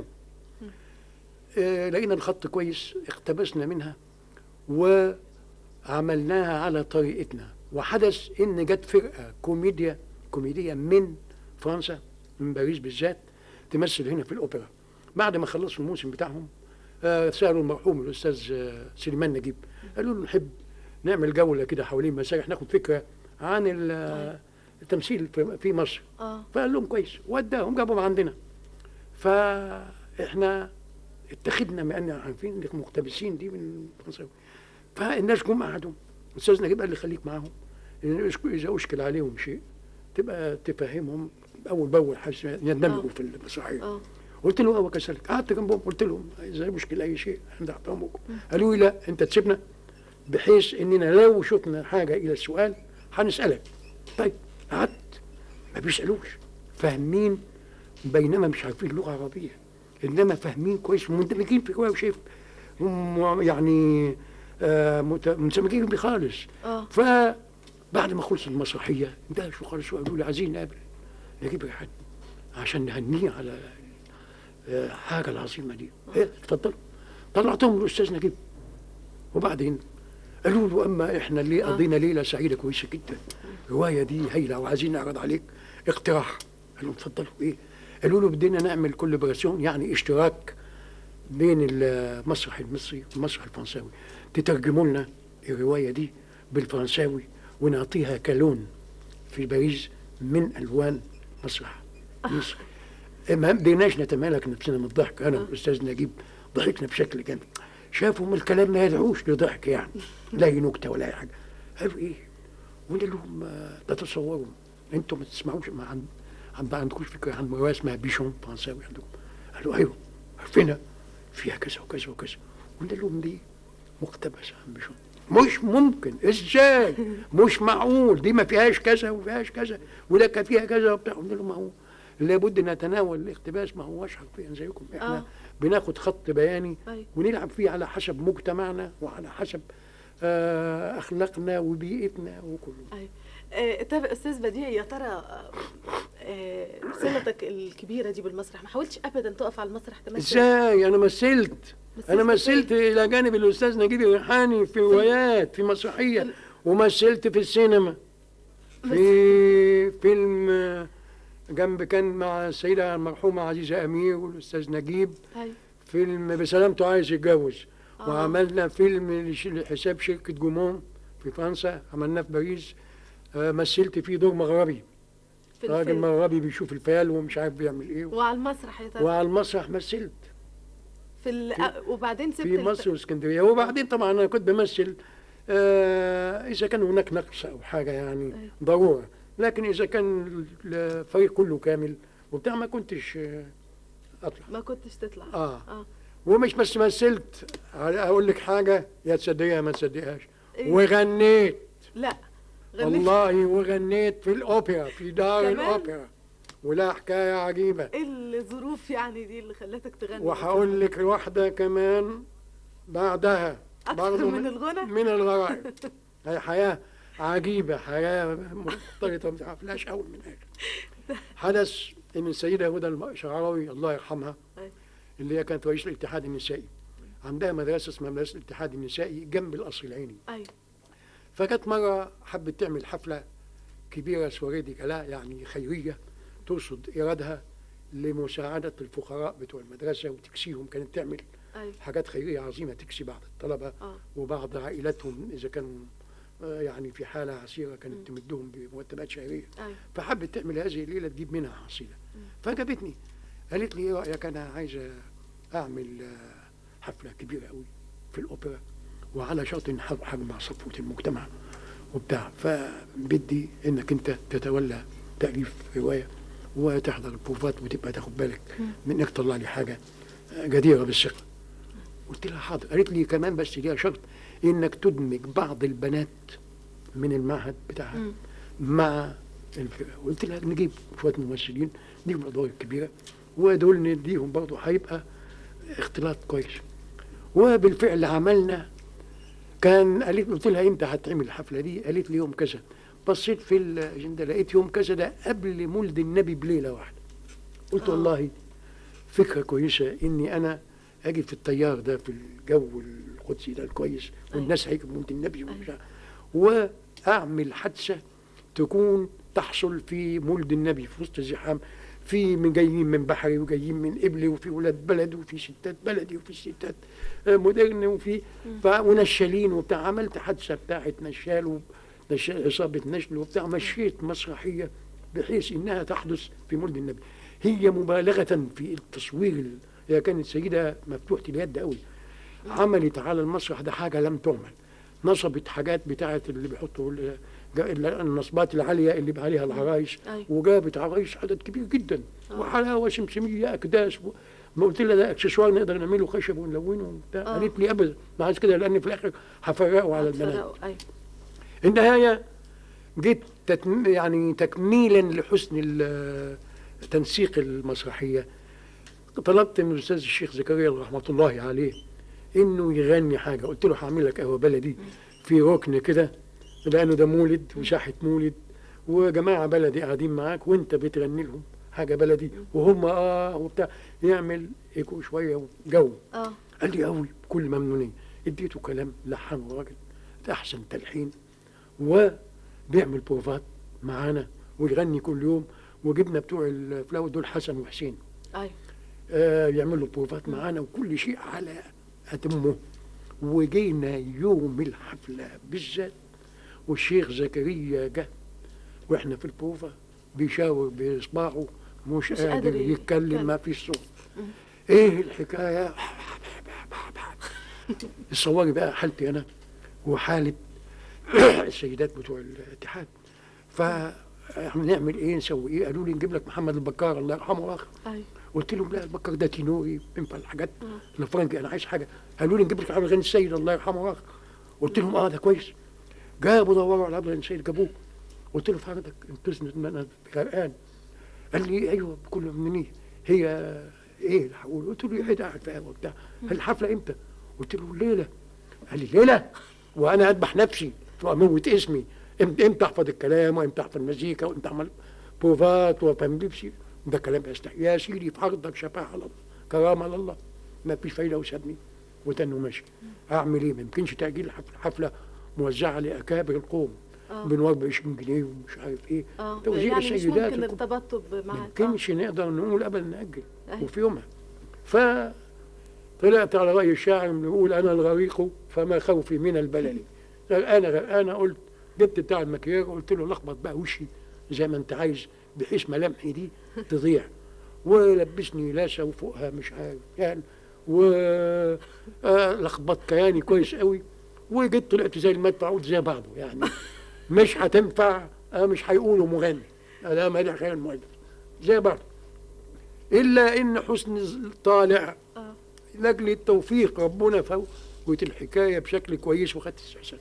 لقينا الخط كويس، اقتبسنا منها وعملناها على طريقتنا. وحدث ان جت فرقه كوميديه من فرنسا، من باريس بالذات، تمثل هنا في الاوبرا. بعد ما خلصوا الموسم بتاعهم سالوا المرحوم الاستاذ سليمان نجيب، قالوا له نحب نعمل جوله كده حوالين مسارح، ناخد فكره عن التمثيل في مصر. فقال لهم كويس، وداهم جابهم عندنا. فاحنا اتخذنا بان عارفين انك مقتبسين دي من فرنسا، فالناس جم قعدوا. الاستاذ نجيب قال لي خليك معاهم، اذا اشكل عليهم شيء تبقى تفهمهم اول باول حاجه يندمجوا في المسرحيه. قلت له هو كذلك، قعدت جنبهم قلت لهم اذا مشكل اي شيء احنا تحت امركم. قالوا لي لا، انت تسيبنا بحيث اننا لو شفنا حاجه الى السؤال هنسالك. طيب قعدت، ما بيسالوش، فاهمين بينما مش عارفين اللغه العربيه، انما فاهمين كويس ومندمجين في روايه وشايف يعني منسمكين بيه خالص. فبعد ما خلصت المسرحيه اندهشوا خالص وقالوا لي عايزين نقابل نجيب ريحان عشان نهنيه على الحاجه العظيمه دي. اتفضلوا. طلعتهم الاستاذ نجيب، وبعدين قالوا له اما احنا اللي قضينا ليله سعيده كويسه جدا، الروايه دي هايله وعايزين نعرض عليك اقتراح. قال لهم اتفضلوا. ايه؟ قالوا له بدينا نعمل كولابوراسيون، يعني اشتراك بين المسرح المصري والمسرح الفرنساوي، تترجموا لنا الروايه دي بالفرنساوي ونعطيها كلون في باريس من الوان مسرح مصر. ما بديناش نتمالك نفسنا من الضحك، انا والاستاذ نجيب ضحكنا بشكل جامد. شافوا من الكلام ما يدعوش لضحك يعني، لا هي نكته ولا اي حاجه. قالوا ايه؟ وقلنا لهم تتصوروا انتم ما تسمعوش، ما عندكوش فكره عن روايه اسمها بيشون فرنساوي عندكم؟ قالوا ايوه عارفينها، فيها كذا وكذا وكذا. قلنا لهم دي مقتبسه عن بيشون. مش ممكن، ازاي؟ مش معقول، دي ما فيهاش كذا وما فيهاش كذا ولا كان فيها كذا وبتاع. قلنا لهم ما هو لابد نتناول الاقتباس، ما هوش حرفيا زيكم، احنا بناخد خط بياني ونلعب فيه على حسب مجتمعنا وعلى حسب اخلاقنا وبيئتنا وكله. طب استاذ بديع، يا ترى صلتك الكبيره دي بالمسرح ما حاولتش ابدا تقف على المسرح تمثل؟ ازاي؟ انا مثلت الى جانب الاستاذ نجيب الريحاني في روايات، في مسرحيه، ومثلت في السينما في فيلم جنب كان مع السيده المرحومه عزيزه امير والاستاذ نجيب. فيلم بسلامته عايز يتجوز. وعملنا فيلم لحساب شركه جومون في فرنسا، عملناه في باريس، مثلت فيه دور مغربي، راجل مغربي بيشوف الفيال ومش عارف بيعمل ايه. وعلى المسرح يا ترى؟ وعلى المسرح مثلت وبعدين سبت في مصر واسكندريه. وبعدين طبعا انا كنت بمثل اذا كان هناك نقص او حاجه يعني ضروره، لكن اذا كان الفريق كله كامل وبتاع ما كنتش اطلع، ما كنتش تطلع. ومش بس مثلت، اقول لك حاجه يا تصدقيها ما تصدقيهاش، وغنيت. لا والله وغنيت في الاوبرا، في دار الاوبرا، ولا حكايه عجيبه. ايه الظروف يعني دي اللي خلتك تغني؟ وهقول لك واحده كمان بعدها برضه من الغنى، من الغرائب. هي حياه عجيبه، حياه مختلطه ما تعرفلهاش اول من اخر. حدث ان السيده هدى الشعراوي الله يرحمها، اللي هي كانت رئيس الاتحاد النسائي، عندها مدرسه اسمها مدرسه الاتحاد النسائي جنب القصر العيني. فجت مره حبت تعمل حفله كبيره سواري دي كلا، يعني خيريه، ترصد ايرادها لمساعده الفقراء بتوع المدرسه وتكسيهم. كانت تعمل حاجات خيريه عظيمه، تكسي بعض الطلبه وبعض عائلاتهم اذا كانوا يعني في حاله عسيره، كانت تمدهم بمرتبات شهريه. فحبت تعمل هذه الليله تجيب منها حصيله. فجابتني قالت لي ايه رايك، انا عايزه اعمل حفله كبيره قوي في الاوبرا وعلى شرط ان هجمع صفوه المجتمع وبتاع، فبدي انك انت تتولى تاليف روايه وتحضر البروفات وتبقى تاخد بالك من انك تطلع لي حاجه جديره بالثقه. قلت لها حاضر. قالت لي كمان بس ليها شرط، انك تدمج بعض البنات من المعهد بتاعها مع الفرقه. قلت لها نجيب شويه ممثلين ليهم الادوار الكبيره ودول نديهم برضه، هيبقى اختلاط كويس. وبالفعل عملنا. قلت لها امتى هتعمل الحفله دي؟ قالت لي يوم كذا. بصيت في الاجنده لقيت يوم كذا ده قبل مولد النبي بليله واحده. قلت والله فكره كويسه اني انا اجي في التيار ده في الجو القدسي ده الكويس، والناس هيجوا مولد النبي اعمل حادثه تكون تحصل في مولد النبي في وسط الزحام، في جايين من بحري وجايين من قبلي وفي ولاد بلد وفي ستات بلدي وفي ستات مودرن وفي ونشالين وبتاع. عملت حادثه بتاعت نشال عصابه نشل وبتاع، مشيت مسرحيه بحيث انها تحدث في مولد النبي. هي مبالغه في التصوير، هي كانت سيده مفتوحه اليد قوي، عملت على المسرح ده حاجه لم تعمل. نصبت حاجات بتاعت اللي بيحطوا النصبات العاليه اللي عليها العرايش، وجابت عرايش عدد كبير جدا وحلاوه سمسميه اكداس ما قلت لها ده اكسسوار نقدر نعمله خشب ونلونه وبتاع، قالت لي ابدا ما عايز كده لان في الاخر هفرقه على البنات. النهايه جيت يعني تكميلا لحسن تنسيق المسرحيه، طلبت من الاستاذ الشيخ زكريا رحمه الله عليه انه يغني حاجه. قلت له هعمل لك قهوه بلدي في ركن كده، لانه ده مولد وساحه مولد وجماعه بلدي قاعدين معاك وانت بتغني لهم حاجه بلدي وهم وبتاع، يعمل ايكو شويه وجو. قال لي قوي بكل ممنونيه. اديته كلام لحنه راجل احسن تلحين، وبيعمل بروفات معانا ويغني كل يوم، وجبنا بتوع الفلاوت دول حسن وحسين يعملوا بروفات معانا وكل شيء على أتمه. وجينا يوم الحفلة بالذات والشيخ زكريا جه واحنا في البروفة بيشاور بإصبعه مش قادر يتكلم، ما فيش صوت. ايه الحكاية؟ الصواري بقى حالتي انا وحالة السيدات بتوع الاتحاد، فنعمل ايه نسوي ايه؟ قالوا لي نجيب لك محمد البكار الله يرحمه اخ. قلت لهم لا البكار ده تينوري ينفع الحاجات الفرنجي، انا عايز حاجه. قالوا لي نجيب لك عبد الغني السيد الله يرحمه اخ. قلت لهم ده كويس. جابوا دوروا على عبد الغني السيد جابوه. قلت له فردك انت انا غرقان. قال لي ايوه بكل مني هي ايه اللي هقول؟ قلت له ايه قاعد في قهوه وبتاع. الحفله امتى؟ قلت له الليله. قال لي الليله وانا اذبح نفسي واموت اسمي، امتى احفظ الكلام وامتى احفظ المزيكا وامتى اعمل بروفات وافهم لبسي؟ ده كلام يستحي يا سيدي في عرضك شفاعة على الله كرامة لله، ما فيش فايدة وسابني وتنه ماشي. أعمل إيه؟ ما يمكنش تأجيل حفلة موزعة لأكابر القوم بنور ب20 جنيه ومش عارف إيه توزيع يعني السيدات. مش ممكن ارتبطوا ما يمكنش نقدر نقول أبدا نأجل وفي يومها. فطلعت على رأي الشاعر بيقول أنا الغريق فما خوفي من البلل. غرقانة قلت جبت بتاع المكياج قلت له لخبط بقى وشي زي ما أنت عايز بحيث ملامحي دي تضيع، ولبسني لاسه وفوقها مش عارف يعني لخبط كياني كويس قوي، وجيت طلعت زي المدفع قلت زي بعضه يعني مش هتنفع مش هيقولوا مغني لا مالح خير المؤلف زي بعضه، الا ان حسن طالع لاجل التوفيق ربنا فوت الحكايه بشكل كويس وخدت استحسان.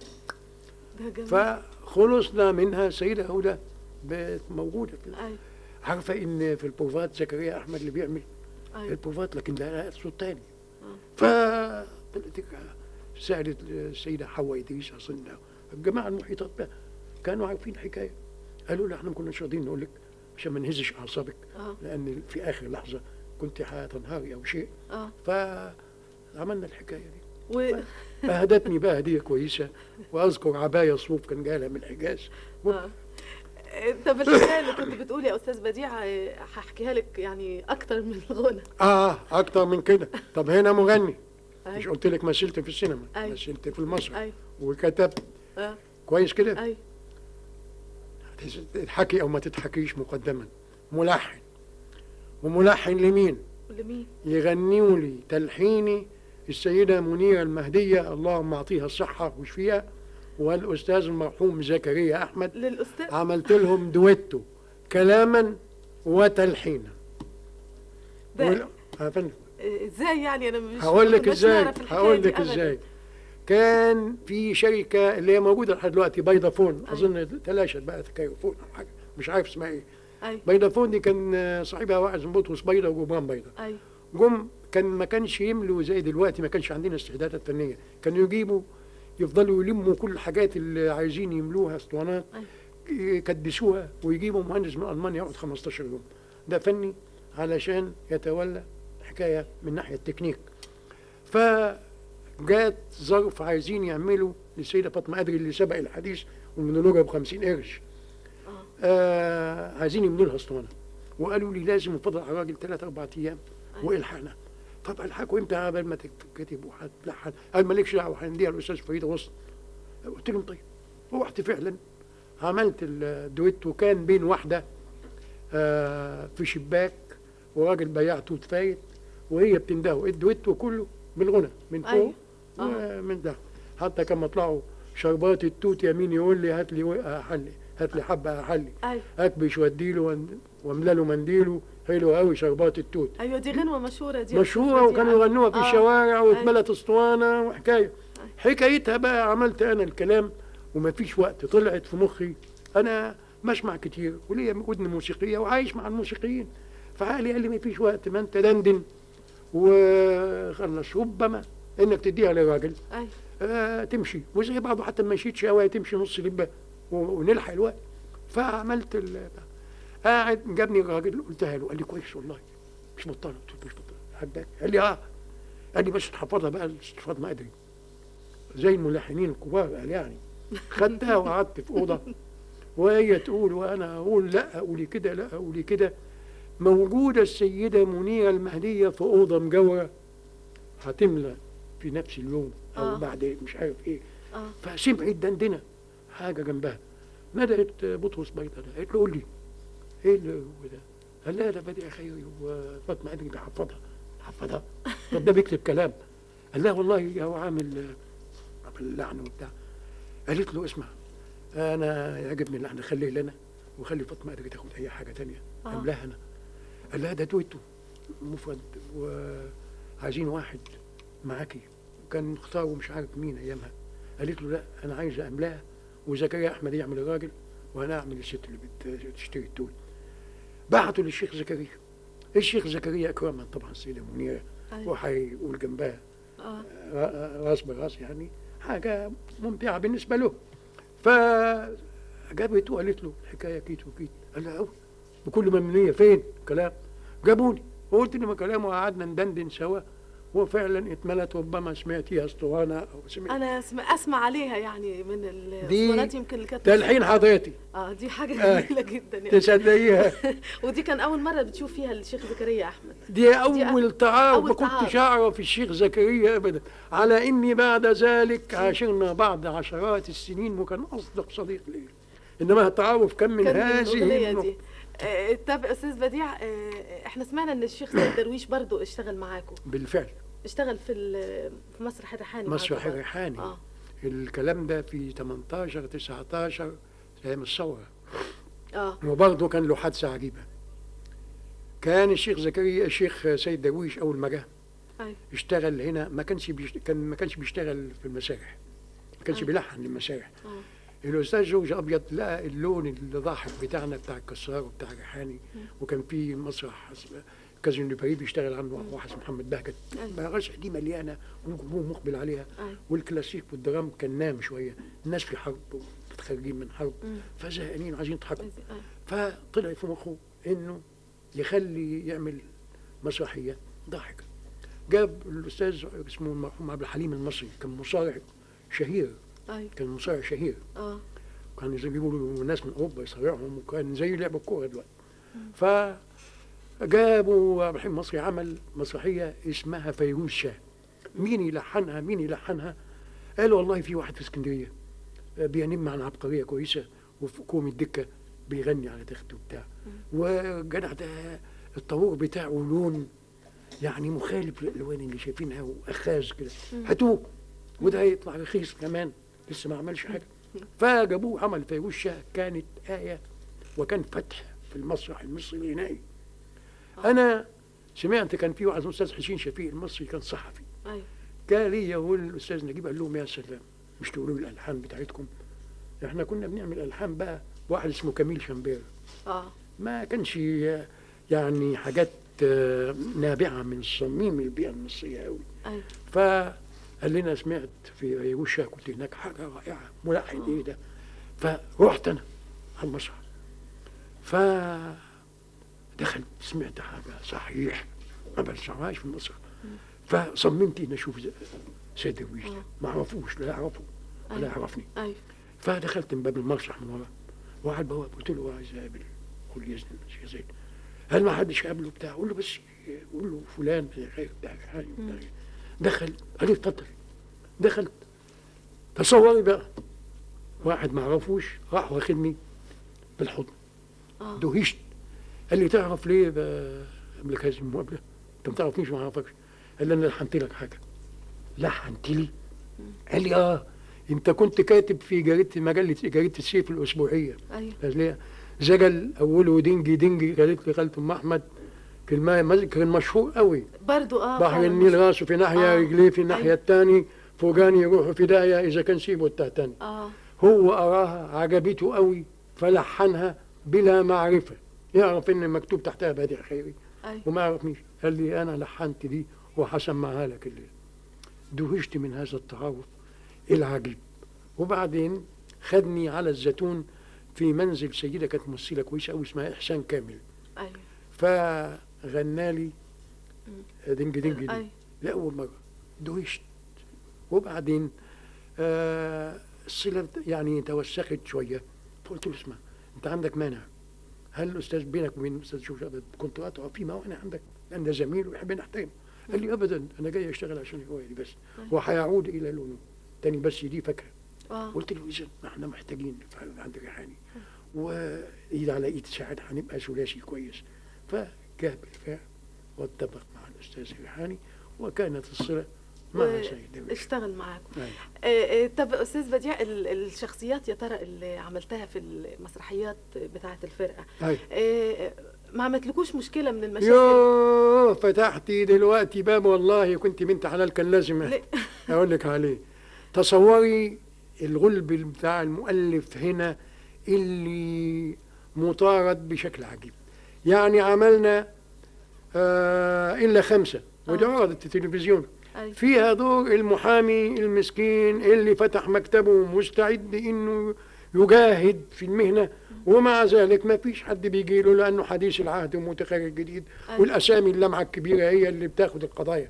فخلصنا منها. سيدة هدى موجوده كده. عارفه ان في البروفات زكريا احمد اللي بيعمل البروفات لكن ده صوت تاني. فطلعت سالت السيده حواء ادريس اظن الجماعه المحيطات بقى كانوا عارفين الحكايه، قالوا لها احنا ما كناش راضيين نقول لك عشان ما نهزش اعصابك لان في اخر لحظه كنت هتنهاري او شيء. فعملنا الحكايه دي اهدتني بقى هديه كويسه، واذكر عبايه صوف كان جالها من الحجاز. طب الحكايه اللي كنت بتقول يا استاذ بديع هحكيها لك يعني اكتر من الغنى. اكتر من كده. طب هنا مغني مش قلت لك مثلت في السينما مثلت في المسرح وكتبت كويس كده. تضحكي او ما تضحكيش مقدما. ملحن وملحن لمين؟ يغنيوا لي تلحيني السيده منيره المهديه اللهم اعطيها الصحه وشفيها والاستاذ المرحوم زكريا احمد. للاستاذ عملت لهم دويتو كلاما وتلحينا. ازاي يعني؟ انا مش هقول لك ازاي. كان في شركه اللي هي موجوده لحد دلوقتي بيضافون اظن تلاشت بقى تكيفون او حاجه مش عارف اسمها ايه. بيضافون دي كان صاحبها واحد اسمه بطرس بيضه وجبران بيضه. جم ما كانش يملوا زي دلوقتي، ما كانش عندنا استعدادات فنيه، كانوا يجيبوا يفضلوا يلموا كل الحاجات اللي عايزين يملوها اسطوانات يكدسوها ويجيبوا مهندس من المانيا يقعد 15 يوم ده فني علشان يتولى الحكايه من ناحيه التكنيك. فجات ظرف عايزين يعملوا للسيده فاطمه ادري اللي سبق الحديث والمونولوجة ب50 قرش. عايزين يبنوا لها اسطوانة، وقالوا لي لازم نفضل على الراجل 3-4 أيام والحقنا. طب الحقوا امتى قبل ما تتكتب وهتلحن؟ قال مالكش دعوه هنديها الاستاذ فريد وسط. قلت لهم طيب. رحت فعلا عملت الدويت، وكان بين واحده في شباك وراجل بياع توت فايت وهي بتندهه، الدويت كله بالغنى من فوق ومن ده. حتى كما طلعوا شربات التوت يمين يقول لي هات لي حلي، هات لي حبه حلي، اكبش واديله واملى له منديله، حلو قوي شربات التوت. ايوه دي غنوه مشهوره، دي مشهوره وكانوا يغنوها في الشوارع واتملت اسطوانه وحكايه. حكايتها بقى عملت انا الكلام وما فيش وقت، طلعت في مخي. انا بسمع كتير وليا ودن موسيقيه وعايش مع الموسيقيين، فعقلي قال لي ما فيش وقت، ما انت دندن وخلص، ربما انك تديها للراجل تمشي، وزي بعضه حتى ما مشيتش قوي تمشي نص لبه ونلحق الوقت. فعملت قاعد جابني الراجل قلتها له، قال لي كويس والله مش بطال. قلت له مش بطال عجبك؟ قال لي قال لي بس تحفظها بقى استفاد ما ادري زي الملحنين الكبار. قال يعني خدتها وقعدت في اوضه وهي تقول وانا اقول لا قولي كده، لا قولي كده. موجوده السيده منيره المهديه في اوضه مجوره هتملى في نفس اليوم او بعد مش عارف ايه. فسمعت دندنه حاجه جنبها، ندهت بطرس بيضه، قالت له قول لي ايه اللي هو ده؟ قال لا ده بديع خيري وفاطمه ادري بيحفظها. طب ده بيكتب كلام؟ قال لا والله هو عامل اللحن وبتاع. قالت له اسمع انا يعجبني اللحن خليه لنا وخلي فاطمه ادري تاخد اي حاجه ثانيه املاها انا. قال لا ده دويتو مفرد وعايزين واحد معاكي، كان اختاروا مش عارف مين ايامها. قالت له لا انا عايزه املاها وزكريا احمد يعمل الراجل وانا اعمل الست اللي بتشتري التول. بعتوا للشيخ زكريا. الشيخ زكريا اكرما طبعا السيده منيره وهيقول جنبها راس براس، يعني حاجه ممتعه بالنسبه له. فجابته وقالت له الحكايه كيت وكيت. قال لها قوي بكل ممنونيه فين كلام. جابوني وقلت لهم كلام وقعدنا ندندن سوا، وفعلا اتملت. ربما سمعتيها اسطوانه او سمعت انا اسمع عليها يعني من الاسطوانات يمكن اللي كانت تلحين حضرتي. دي حاجه جميله جدا يعني تصدقيها. ودي كان اول مره بتشوف فيها الشيخ زكريا احمد. دي اول تعارف، ما كنتش اعرف الشيخ زكريا ابدا، على اني بعد ذلك عاشرنا بعض عشرات السنين وكان اصدق صديق لي، انما التعارف كان من هذه دي. طب استاذ بديع، احنا سمعنا ان الشيخ سيد درويش برضو اشتغل معاكم. بالفعل اشتغل في مسرح الريحاني. مسرح الريحاني. الكلام ده في 18-19 ايام الثوره. وبرضه كان له حادثه عجيبه. كان الشيخ زكريا الشيخ سيد درويش اول ما جه اشتغل هنا، ما كانش بيشتغل في المسارح، ما كانش بيلحن للمسارح. الاستاذ جورج ابيض لقى اللون الضاحك بتاعنا بتاع الكسار وبتاع الريحاني، وكان في مسرح كازينو دي باريس بيشتغل عنه واحد اسمه محمد بهجت. المسرح دي مليانه والجمهور مقبل عليها، والكلاسيك والدرام كان نام شويه، الناس في حرب ومتخرجين من حرب فزهقانين وعايزين يضحكوا. فطلع في مخه انه يخلي يعمل مسرحيه ضاحكه. جاب الاستاذ اسمه المرحوم عبد الحليم المصري، كان مصارع شهير. كان مصارع شهير. كان زي بيقولوا الناس من اوروبا يصارعهم، وكان زي لعب الكوره دلوقتي. فجابوا عبد الحليم المصري عمل مسرحيه اسمها فيروز شاه. مين يلحنها؟ قالوا والله في واحد في اسكندريه بينم عن عبقريه كويسه وفي كوم الدكه بيغني على تخت وبتاع، وجدع ده الطابور بتاعه لون يعني مخالف للالوان اللي شايفينها واخاذ كده، هاتوه وده هيطلع رخيص كمان لسه ما عملش حاجه. فجابوه عمل فيروز شاه، كانت آية وكان فتح في المسرح المصري الغنائي. انا سمعت كان في واحد الاستاذ حسين شفيق المصري كان صحفي. قال لي يقول الاستاذ نجيب، قال لهم يا سلام مش تقولوا لي الالحان بتاعتكم؟ احنا كنا بنعمل الحان بقى واحد اسمه كميل شامبير. ما كانش يعني حاجات نابعه من صميم البيئه المصريه قوي. قال لنا سمعت في ريوشة كنت هناك حاجة رائعة، ملحن ايه ده؟ فرحت انا على المسرح، فدخلت سمعت حاجة صحيح ما بسمعهاش في المسرح، فصممت اني اشوف سيد درويش، ما اعرفوش لا يعرفه ولا يعرفني. فدخلت من باب المسرح من ورا وقعد بواب، قلت له عايز اقابل كل يزن الشيخ زيد. هل ما حدش قابله بتاع؟ قول له بس قول له فلان بتاع حاجه. دخل قال لي اتفضل. دخلت تصوري بقى واحد ما اعرفوش راح واخدني بالحضن. دهشت. قال لي تعرف ليه قبل هذه المقابله؟ انت ما تعرفنيش ما اعرفكش. قال لي انا لحنت لك حاجه. لحنت لي؟ قال لي انت كنت كاتب في جريده السيف الاسبوعيه. ايوه زجل اوله دنجي دنجي قالت لي خالة ام احمد كان مشهور قوي برضو. بحر النيل راسه في ناحيه رجليه في الناحيه الثانيه فوقاني يروحوا في داهيه اذا كان سيبه التحتاني. هو اراها عجبته قوي فلحنها بلا معرفه، يعرف ان مكتوب تحتها بديع خيري وما يعرفنيش. قال لي انا لحنت دي وهسمعها لك الليل. دهشت من هذا التعارف العجيب. وبعدين خدني على الزيتون في منزل سيده كانت ممثله كويسه قوي اسمها احسان كامل. فغنى لي دنج دنج دي لاول مره. دهشت. وبعدين الصله يعني توسخت شويه فقلت له اسمع انت عندك مانع؟ هل الاستاذ بينك وبين الاستاذ شوشة كنت قاطعه في موانع عندك؟ لان ده زميل ويحب نحترمه. قال لي ابدا انا جاي اشتغل عشان الهوايه دي بس وهيعود الى لونه تاني بس دي فكره. قلت له اذا احنا محتاجين نفعل عند ريحاني وايد على ايد ساعد هنبقى ثلاثي كويس. فجاء بالفعل واتفق مع الاستاذ ريحاني وكانت الصله مع سيد اشتغل معاكم. طب استاذ بديع الشخصيات يا ترى اللي عملتها في المسرحيات بتاعه الفرقه ما عملتلكوش مشكله من المشاكل؟ يوه فتحتي دلوقتي باب والله كنت بنت حلال كان لازم اقول لك عليه. تصوري الغلب بتاع المؤلف هنا اللي مطارد بشكل عجيب. يعني عملنا الا 5 ودي عرضت التلفزيون فيها دور المحامي المسكين اللي فتح مكتبه مستعد انه يجاهد في المهنه ومع ذلك ما فيش حد بيجي له لانه حديث العهد ومتخرج جديد. والاسامي اللمعه الكبيره هي اللي بتاخد القضايا.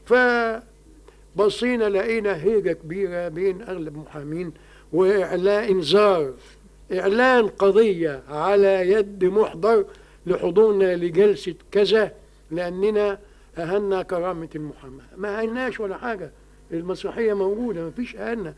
فبصينا لقينا هيجه كبيره بين اغلب المحامين واعلاء انذار اعلان قضيه على يد محضر لحضورنا لجلسه كذا لاننا اهنا كرامه المحاماه. ما اهناش ولا حاجه، المسرحيه موجوده ما فيش اهنا.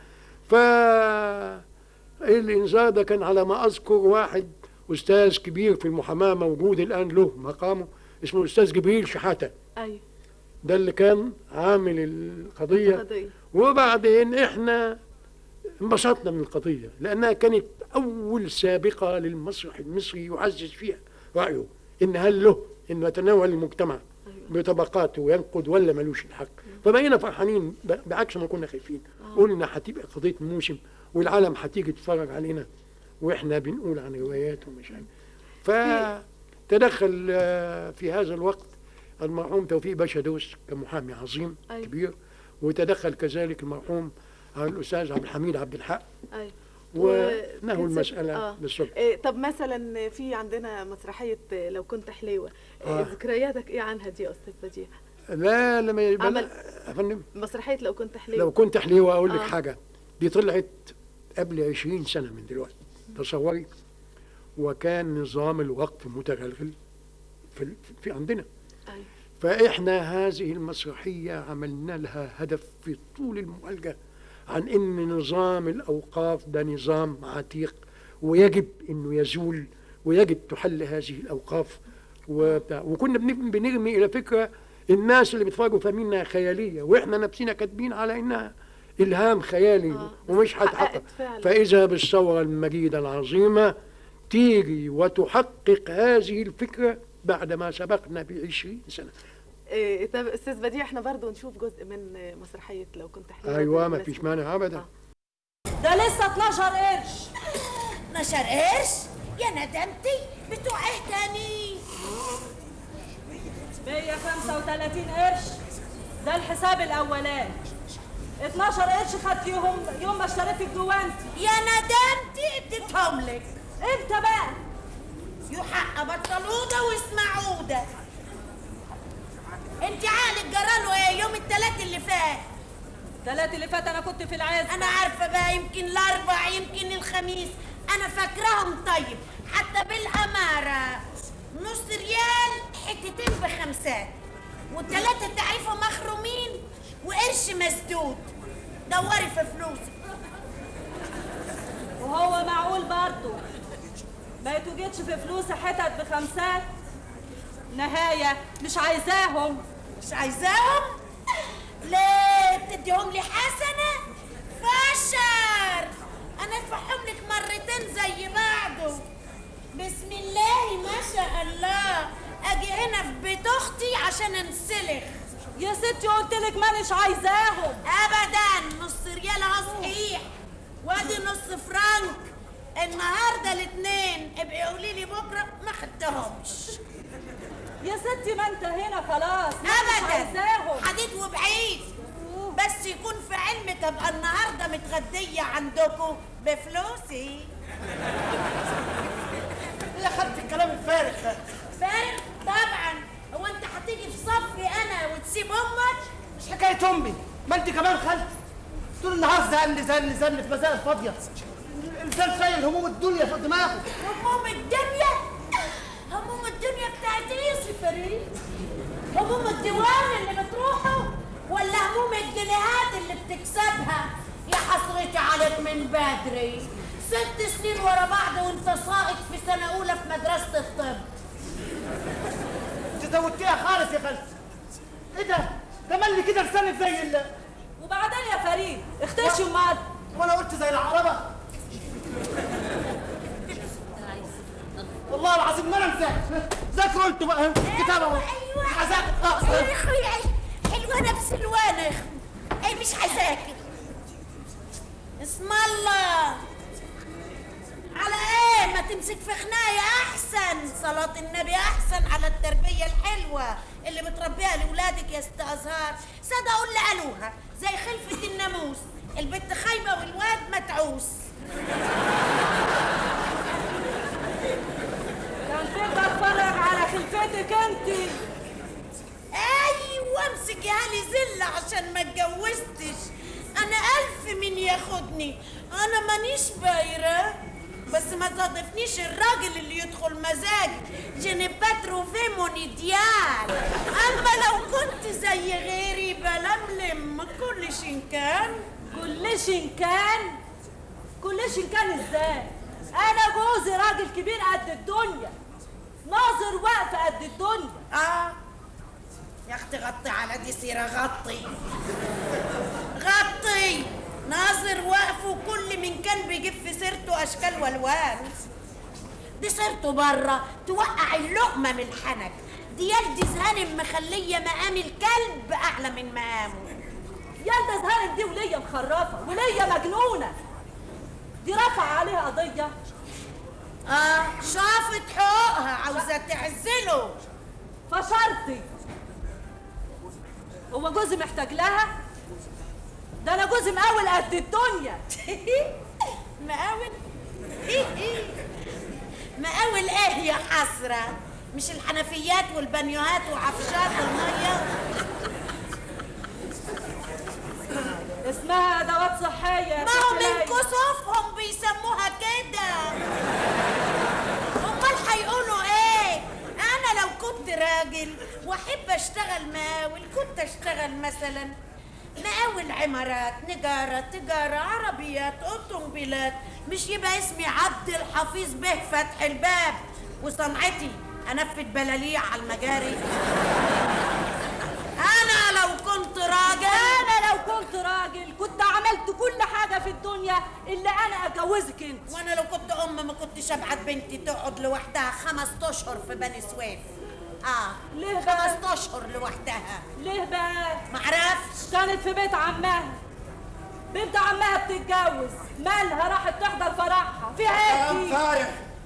الانذار ده كان على ما اذكر واحد استاذ كبير في المحاماه موجود الان له مقامه اسمه الاستاذ جبريل شحاته. ده اللي كان عامل القضيه. وبعدين احنا انبسطنا من القضيه لانها كانت اول سابقه للمسرح المصري يعزز فيها رايه ان هل له انه يتناول المجتمع بطبقاته وينقد ولا ملوش الحق. فبقينا فرحانين بعكس ما كنا خايفين. قلنا هتبقى قضيه موسم والعالم هتيجي تتفرج علينا واحنا بنقول عن روايات ومش عارف. فتدخل في هذا الوقت المرحوم توفيق باشا دوس كمحامي عظيم كبير، وتدخل كذلك المرحوم الاستاذ عبد الحميد عبد الحق. ونهوا المساله بالصبح. طب مثلا في عندنا مسرحيه لو كنت حليوه، ذكرياتك ايه عنها دي يا استاذ بديع؟ لا لما عمل افندم مسرحيه لو كنت حليوه. لو كنت حليوه اقول لك حاجه، دي طلعت قبل 20 سنه من دلوقتي تصوري. وكان نظام الوقف متغلغل في عندنا. فاحنا هذه المسرحيه عملنا لها هدف في طول المعالجه عن ان نظام الاوقاف ده نظام عتيق ويجب انه يزول ويجب تحل هذه الاوقاف وكنا بنرمي الى فكره الناس اللي بيتفرجوا فاهمينها خياليه واحنا نفسنا كاتبين على انها الهام خيالي ومش هتحقق. فاذا بالثوره المجيده العظيمه تيجي وتحقق هذه الفكره بعد ما سبقنا ب20 سنه. طب استاذ بديع احنا برضو نشوف جزء من مسرحيه لو كنت حلوه. ايوه ما فيش مانع ابدا. ده لسه 12 قرش. 12 قرش؟ يا ندمتي بتوع ايه تاني؟ 135 قرش ده الحساب الاولاني. 12 قرش خدتيهم يوم ما اشتريت الجوانتي. يا ندمتي اديتهم لك. امتى بقى؟ يحق بطلوده واسمعوده. انت عقلك جراله ايه يوم الثلاث اللي فات؟ الثلاث اللي فات انا كنت في العز. انا عارفه بقى، يمكن الاربع يمكن الخميس، انا فاكراهم. طيب حتى بالاماره نص ريال حتتين ب5 والثلاثه تعرفوا مخرومين وقرش مسدود. دوري في فلوسك. وهو معقول برضه ما يتوجدش في فلوس حتت ب5؟ نهايه مش عايزاهم. مش عايزاهم؟ ليه بتديهم لي حسنه؟ فشر. انا ادفعهم لك مرتين زي بعضه. بسم الله ما شاء الله. اجي هنا في بيت اختي عشان انسلخ. يا ستي قلت لك مانيش عايزاهم. ابدا. نص ريال اهو صحيح، وادي نص فرنك. النهارده الاثنين، ابقي قولي لي بكره ما خدتهمش. يا ستي ما انت هنا خلاص. ابدا. عايزاهم حديد وبعيد. بس يكون في علمك ابقى النهارده متغديه عندكم بفلوسي. يا خالتي الكلام الفارغ ده. فارغ طبعا. هو انت هتيجي في صفي انا وتسيب امك؟ مش حكايه امي، ما انت كمان خالتي. طول النهار زن في مسائل فاضيه. الانسان شايل هموم الدنيا فوق دماغه. هموم الدنيا؟ هموم الدنيا بتاعت ايه يا سي فريد؟ هموم الديوان اللي بتروحه ولا هموم الجنيهات اللي بتكسبها؟ يا حسرتي عليك من بدري. 6 سنين ورا بعض وانت ساقط في سنه اولى في مدرسه الطب. انت زودتيها خالص يا خالتي. ايه ده؟ ده ملي كده لسانك زي وبعدين يا فريد اختشي امال. وانا قلت زي العقربه. والله العظيم ما انا انساك. ذاكروا انتوا بقى كتابه. ايوه عايزاك خالص. يا اخوي حلوانه بسلوانه. اي مش عايزاكي. اسم الله. على ايه؟ ما تمسك في خنايه احسن. صلاه النبي احسن على التربيه الحلوه اللي بتربيها لاولادك يا ست ازهار. صدقوا اللي قالوها زي خلفه الناموس، البت خايبه والواد متعوس. كان فين بتفرج على خلفتك انت؟ ايوه امسكي هالي زله عشان ما اتجوزتش. انا 1000 من ياخدني. انا مانيش بايره، بس ما تصادفنيش الراجل اللي يدخل مزاجي. جيني باترو فيموني ديال. اما لو كنت زي غيري بلملم كل شنكان. كل شنكان؟ كل شنكان ازاي؟ انا جوزي راجل كبير قد الدنيا، ناظر واقف قد الدنيا. يا اختي غطي على دي سيره. غطي غطي. ناظر واقف وكل من كان بيجيب في سيرته اشكال والوان. دي سيرته بره توقع اللقمه من الحنك. دي يلدي زهانم مخليه مقام الكلب اعلى من مقامه. يلدى زهانم دي ولية مخرفه، ولية مجنونه. دي رفع عليها قضيه. شافت حقوقها عاوزه تعزله. فشرتي. هو جوزي محتاج لها؟ ده انا جوزي مقاول قد الدنيا. مقاول؟ مقاول ايه يا حسره؟ مش الحنفيات والبانيوهات وعفشات الميه؟ اسمها ادوات صحيه. ما هو من كسوفهم بيسموها كده. امال هيقولوا ايه؟ انا لو كنت راجل واحب اشتغل مقاول كنت اشتغل مثلا مقاول عمارات، نجاره، تجاره، عربيات، اوتوموبيلات. مش يبقى اسمي عبد الحفيظ به فتح الباب وصنعتي انفذ بلاليع على المجاري. انا لو كنت راجل كنت عملت كل حاجه في الدنيا الا انا اتجوزك انت. وانا لو كنت ما كنتش ابعت بنتي تقعد لوحدها 5 اشهر في بني سويف. ليه بقى؟ 5 اشهر لوحدها. ليه بقى؟ معرفش. كانت في بيت عمها، بنت عمها بتتجوز، مالها راحت تحضر فرحها. فيها ايه؟ كلام فارغ.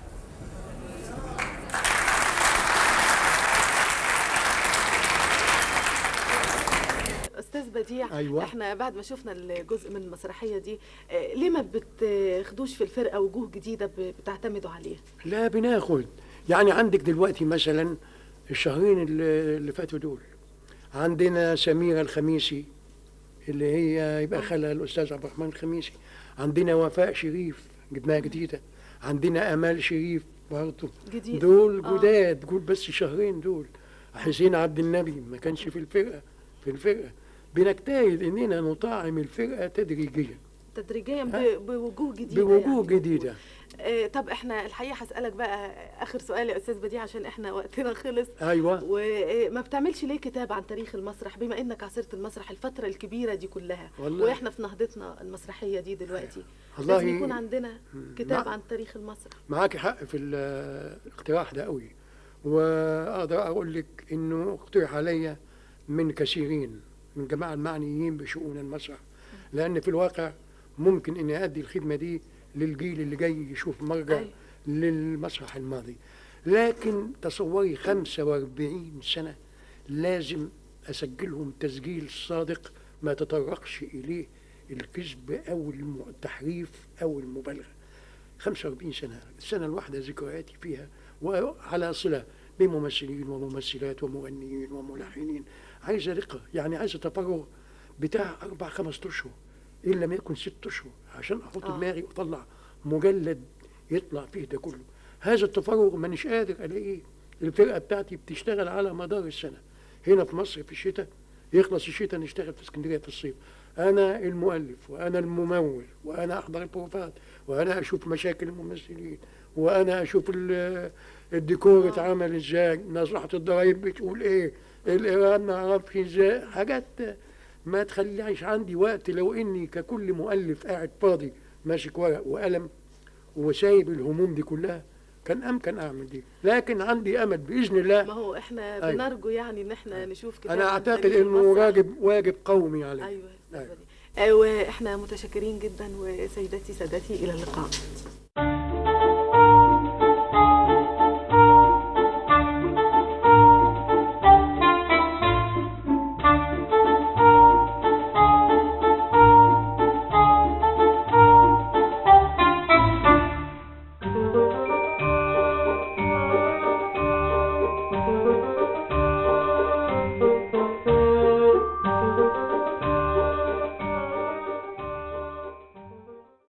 استاذ بديع، أيوة. احنا بعد ما شفنا الجزء من المسرحيه دي ليه ما بتاخدوش في الفرقه وجوه جديده بتعتمدوا عليها؟ لا بناخد. يعني عندك دلوقتي مثلا الشهرين اللي فاتوا دول عندنا سميرة الخميسي اللي هي يبقى خالها الأستاذ عبد الرحمن الخميسي. عندنا وفاء شريف جبناها جديدة. عندنا أمال شريف برضه جديد. دول جداد، دول بس شهرين دول. حسين عبد النبي ما كانش في الفرقة. بنجتهد إننا نطعم الفرقة تدريجيا بوجوه جديدة بوجوه جديدة. طب احنا الحقيقة هسألك بقى آخر سؤال يا أستاذ بديع عشان احنا وقتنا خلص. أيوة. وما بتعملش ليه كتاب عن تاريخ المسرح بما إنك عاصرت المسرح الفترة الكبيرة دي كلها، وإحنا في نهضتنا المسرحية دي دلوقتي لازم يكون عندنا كتاب عن تاريخ المسرح. معاكي حق في الاقتراح ده قوي، وأقدر أقول لك إنه اقترح عليا من كثيرين من الجماعة المعنيين بشؤون المسرح، لأن في الواقع ممكن إني أدي الخدمة دي للجيل اللي جاي يشوف مرجع للمسرح الماضي. لكن تصوري 45 سنة لازم أسجلهم تسجيل صادق ما تطرقش إليه الكذب أو التحريف أو المبالغة. 45 سنة، السنة الواحدة ذكرياتي فيها وعلى صلة بممثلين وممثلات ومغنيين وملحنين. عايزة دقة، يعني عايزة تفرغ بتاع 4-5 أشهر إن لم يكن 6 أشهر عشان أحط دماغي وأطلع مجلد يطلع فيه ده كله. هذا التفرغ مانيش قادر ألاقيه. الفرقة بتاعتي بتشتغل على مدار السنة، هنا في مصر في الشتاء يخلص الشتاء نشتغل في اسكندرية في الصيف. أنا المؤلف وأنا الممول وأنا أحضر البروفات وأنا أشوف مشاكل الممثلين وأنا أشوف الديكور اتعمل ازاي، مصلحة الضرايب بتقول ايه، الإيران ما أعرفش ازاي، حاجات ما تخليش عندي وقت. لو إني ككل مؤلف قاعد فاضي ماسك ورق وقلم وسايب الهموم دي كلها كان أمكن أعمل دي، لكن عندي أمل بإذن الله. ما هو إحنا بنرجو يعني إن إحنا نشوف كتاب. أنا أعتقد إنه واجب قومي علي. أيوة. وإحنا متشكرين جدا، وسيداتي سادتي إلى اللقاء.